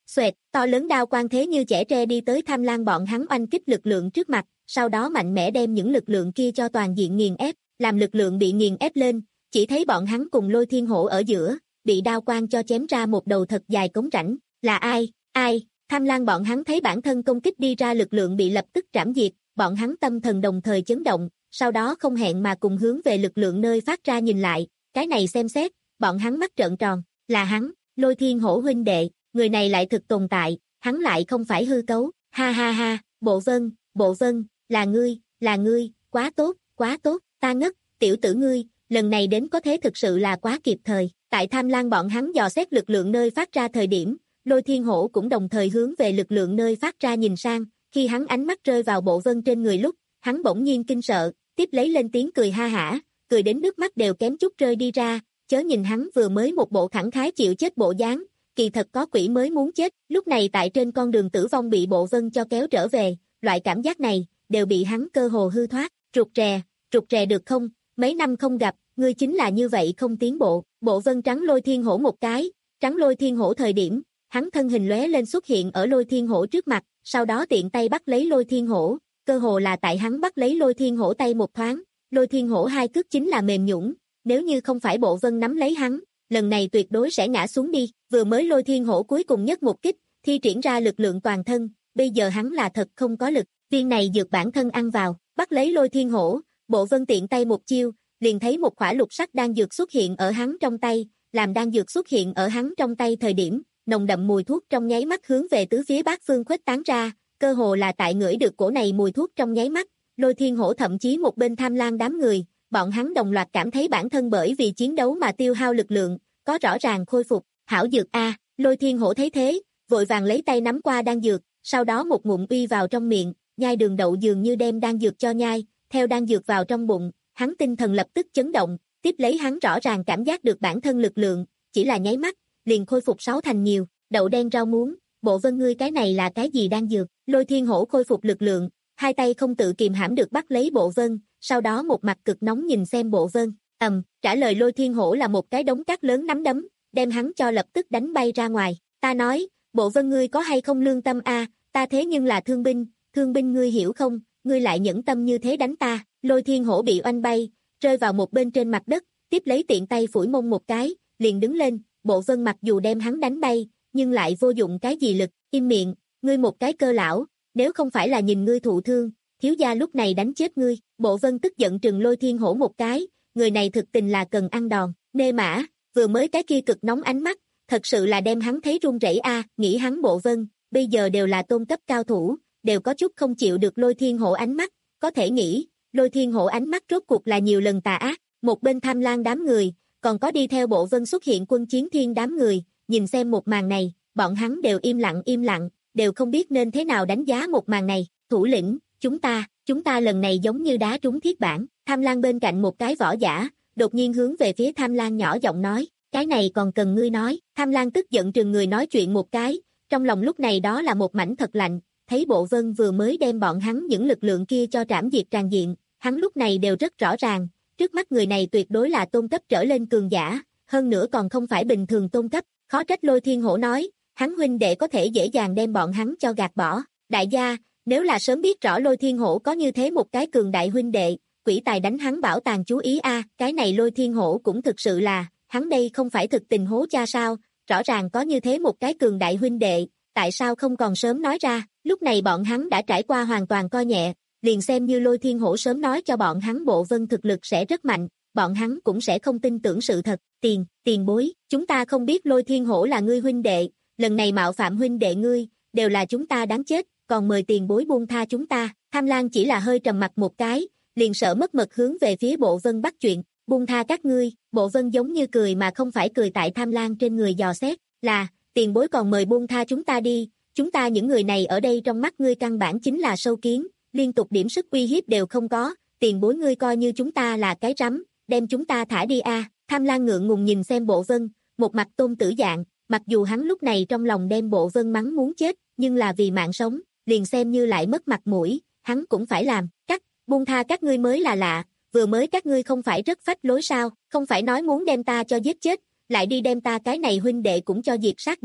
Xoẹt, to lớn đao quang thế như chẻ tre đi tới Tham Lang bọn hắn oanh kích lực lượng trước mặt, sau đó mạnh mẽ đem những lực lượng kia cho toàn diện nghiền ép, làm lực lượng bị nghiền ép lên, chỉ thấy bọn hắn cùng Lôi Thiên Hổ ở giữa, bị đao quang cho chém ra một đầu thật dài cống rãnh, là ai, ai, Tham Lang bọn hắn thấy bản thân công kích đi ra lực lượng bị lập tức trảm diệt, bọn hắn tâm thần đồng thời chấn động, sau đó không hẹn mà cùng hướng về lực lượng nơi phát ra nhìn lại, cái này xem xét, bọn hắn mắt trợn tròn, là hắn, Lôi Thiên Hổ huynh đệ, người này lại thực tồn tại, hắn lại không phải hư cấu, ha ha ha, Bộ Vân, Bộ Vân, là ngươi, là ngươi, quá tốt, quá tốt, ta ngất, tiểu tử ngươi, lần này đến có thế thực sự là quá kịp thời, tại Tham Lang bọn hắn dò xét lực lượng nơi phát ra thời điểm, Lôi Thiên Hổ cũng đồng thời hướng về lực lượng nơi phát ra nhìn sang, khi hắn ánh mắt rơi vào Bộ Vân trên người lúc, hắn bỗng nhiên kinh sợ, tiếp lấy lên tiếng cười ha hả, cười đến nước mắt đều kém chút rơi đi ra, chớ nhìn hắn vừa mới một bộ khẳng khái chịu chết bộ dáng, kỳ thật có quỷ mới muốn chết, lúc này tại trên con đường tử vong bị Bộ Vân cho kéo trở về, loại cảm giác này, đều bị hắn cơ hồ hư thoát, rụt rè, rụt rè được không, mấy năm không gặp, ngươi chính là như vậy không tiến bộ, Bộ Vân trắng Lôi Thiên Hổ một cái, trắng Lôi Thiên Hổ thời điểm, hắn thân hình lóe lên xuất hiện ở Lôi Thiên Hổ trước mặt, sau đó tiện tay bắt lấy Lôi Thiên Hổ, cơ hồ là tại hắn bắt lấy Lôi Thiên Hổ tay một thoáng, Lôi Thiên Hổ hai cước chính là mềm nhũn, nếu như không phải Bộ Vân nắm lấy hắn, lần này tuyệt đối sẽ ngã xuống đi, vừa mới Lôi Thiên Hổ cuối cùng nhất một kích, thi triển ra lực lượng toàn thân, bây giờ hắn là thật không có lực, viên này dược bản thân ăn vào, bắt lấy Lôi Thiên Hổ, Bộ Vân tiện tay một chiêu, liền thấy một khỏa lục sắc đan dược xuất hiện ở hắn trong tay, làm đan dược xuất hiện ở hắn trong tay thời điểm, nồng đậm mùi thuốc trong nháy mắt hướng về tứ phía bát phương khuếch tán ra, cơ hồ là tại ngửi được cổ này mùi thuốc trong nháy mắt, Lôi Thiên Hổ thậm chí một bên Tham Lang đám người, bọn hắn đồng loạt cảm thấy bản thân bởi vì chiến đấu mà tiêu hao lực lượng, có rõ ràng khôi phục, hảo dược a, Lôi Thiên Hổ thấy thế, vội vàng lấy tay nắm qua đan dược, sau đó một ngụm uy vào trong miệng, nhai đường đậu dường như đem đan dược cho nhai, theo đan dược vào trong bụng, hắn tinh thần lập tức chấn động, tiếp lấy hắn rõ ràng cảm giác được bản thân lực lượng, chỉ là nháy mắt, liền khôi phục sáu thành nhiều, đậu đen rau muống, Bộ Vân ngươi cái này là cái gì đan dược, Lôi Thiên Hổ khôi phục lực lượng, hai tay không tự kìm hãm được bắt lấy Bộ Vân, sau đó một mặt cực nóng nhìn xem Bộ Vân, ầm, trả lời Lôi Thiên Hổ là một cái đống cát lớn nắm đấm, đem hắn cho lập tức đánh bay ra ngoài, ta nói, Bộ Vân ngươi có hay không lương tâm a, ta thế nhưng là thương binh, thương binh ngươi hiểu không, ngươi lại nhẫn tâm như thế đánh ta, Lôi Thiên Hổ bị oanh bay, rơi vào một bên trên mặt đất, tiếp lấy tiện tay phủi mông một cái, liền đứng lên, Bộ Vân mặc dù đem hắn đánh bay, nhưng lại vô dụng cái gì lực, im miệng, ngươi một cái cơ lão, nếu không phải là nhìn ngươi thụ thương, thiếu gia lúc này đánh chết ngươi, Bộ Vân tức giận trừng Lôi Thiên Hổ một cái, người này thực tình là cần ăn đòn, nê mã, vừa mới cái kia cực nóng ánh mắt, thật sự là đem hắn thấy run rẩy a, nghĩ hắn Bộ Vân, bây giờ đều là tôn cấp cao thủ, đều có chút không chịu được Lôi Thiên Hổ ánh mắt, có thể nghĩ, Lôi Thiên Hổ ánh mắt rốt cuộc là nhiều lần tà ác, một bên Tham Lang đám người, còn có đi theo Bộ Vân xuất hiện Quân Chiến Thiên đám người, nhìn xem một màn này, bọn hắn đều im lặng im lặng, đều không biết nên thế nào đánh giá một màn này, thủ lĩnh, chúng ta, chúng ta lần này giống như đá trúng thiết bản, Tham Lang bên cạnh một cái võ giả, đột nhiên hướng về phía Tham Lang nhỏ giọng nói, cái này còn cần ngươi nói, Tham Lang tức giận trừng người nói chuyện một cái, trong lòng lúc này đó là một mảnh thật lạnh, thấy Bộ Vân vừa mới đem bọn hắn những lực lượng kia cho trảm diệt tràn diện, hắn lúc này đều rất rõ ràng, trước mắt người này tuyệt đối là tôn cấp trở lên cường giả, hơn nữa còn không phải bình thường tôn cấp, khó trách Lôi Thiên Hổ nói, hắn huynh đệ có thể dễ dàng đem bọn hắn cho gạt bỏ, đại gia, nếu là sớm biết rõ Lôi Thiên Hổ có như thế một cái cường đại huynh đệ, quỷ tài đánh hắn bảo tàng chú ý a, cái này Lôi Thiên Hổ cũng thực sự là, hắn đây không phải thực tình hố cha sao, rõ ràng có như thế một cái cường đại huynh đệ, tại sao không còn sớm nói ra, lúc này bọn hắn đã trải qua hoàn toàn coi nhẹ, liền xem như Lôi Thiên Hổ sớm nói cho bọn hắn Bộ Vân thực lực sẽ rất mạnh, bọn hắn cũng sẽ không tin tưởng sự thật, tiền, tiền bối, chúng ta không biết Lôi Thiên Hổ là ngươi huynh đệ, lần này mạo phạm huynh đệ ngươi, đều là chúng ta đáng chết, còn mời tiền bối buông tha chúng ta, Tham Lang chỉ là hơi trầm mặt một cái, liền sợ mất mật hướng về phía Bộ Vân bắt chuyện, buông tha các ngươi, Bộ Vân giống như cười mà không phải cười tại Tham Lang trên người dò xét, là, tiền bối còn mời buông tha chúng ta đi, chúng ta những người này ở đây trong mắt ngươi căn bản chính là sâu kiến, liên tục điểm sức uy hiếp đều không có, tiền bối ngươi coi như chúng ta là cái rắm, đem chúng ta thả đi a. Tham Lang ngượng ngùng nhìn xem Bộ Vân, một mặt tôn tử dạng, mặc dù hắn lúc này trong lòng đem Bộ Vân mắng muốn chết, nhưng là vì mạng sống, liền xem như lại mất mặt mũi, hắn cũng phải làm, cắt, buông tha các ngươi mới là lạ, vừa mới các ngươi không phải rất phách lối sao, không phải nói muốn đem ta cho giết chết, lại đi đem ta cái này huynh đệ cũng cho diệt sát đi,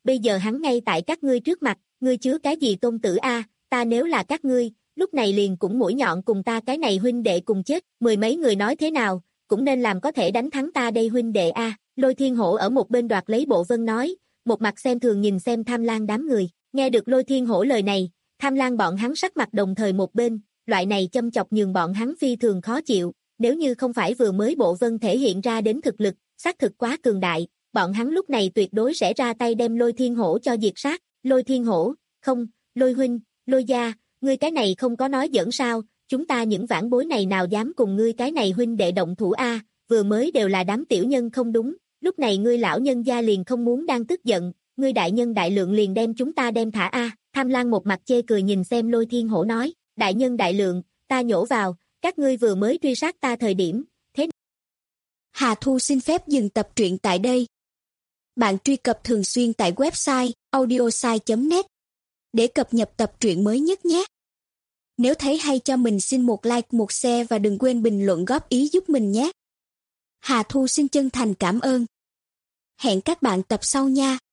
bây giờ hắn ngay tại các ngươi trước mặt, ngươi chứa cái gì tôn tử a, ta nếu là các ngươi, lúc này liền cũng mũi nhọn cùng ta cái này huynh đệ cùng chết, mười mấy người nói thế nào, cũng nên làm có thể đánh thắng ta đây huynh đệ a. Lôi Thiên Hổ ở một bên đoạt lấy bộ vân nói, một mặt xem thường nhìn xem Tham Lang đám người, nghe được Lôi Thiên Hổ lời này, Tham Lang bọn hắn sắc mặt đồng thời một bên, loại này châm chọc nhường bọn hắn phi thường khó chịu, nếu như không phải vừa mới bộ vân thể hiện ra đến thực lực, xác thực quá cường đại, bọn hắn lúc này tuyệt đối sẽ ra tay đem Lôi Thiên Hổ cho diệt sát. Lôi Thiên Hổ, không, Lôi huynh, Lôi gia, ngươi cái này không có nói giỡn sao, chúng ta những vãn bối này nào dám cùng ngươi cái này huynh đệ động thủ a, vừa mới đều là đám tiểu nhân không đúng, lúc này ngươi lão nhân gia liền không muốn đang tức giận, ngươi đại nhân đại lượng liền đem chúng ta đem thả a. Tham Lang một mặt chê cười nhìn xem Lôi Thiên Hổ nói, đại nhân đại lượng, ta nhổ vào, các ngươi vừa mới truy sát ta thời điểm, thế.
Hà Thu xin phép dừng tập truyện tại đây. Bạn truy cập thường xuyên tại website audiosai chấm net để cập nhật tập truyện mới nhất nhé. Nếu thấy hay cho mình xin một like, một share và đừng quên bình luận góp ý giúp mình nhé. Hà Thu xin chân thành cảm ơn. Hẹn các bạn tập sau nha.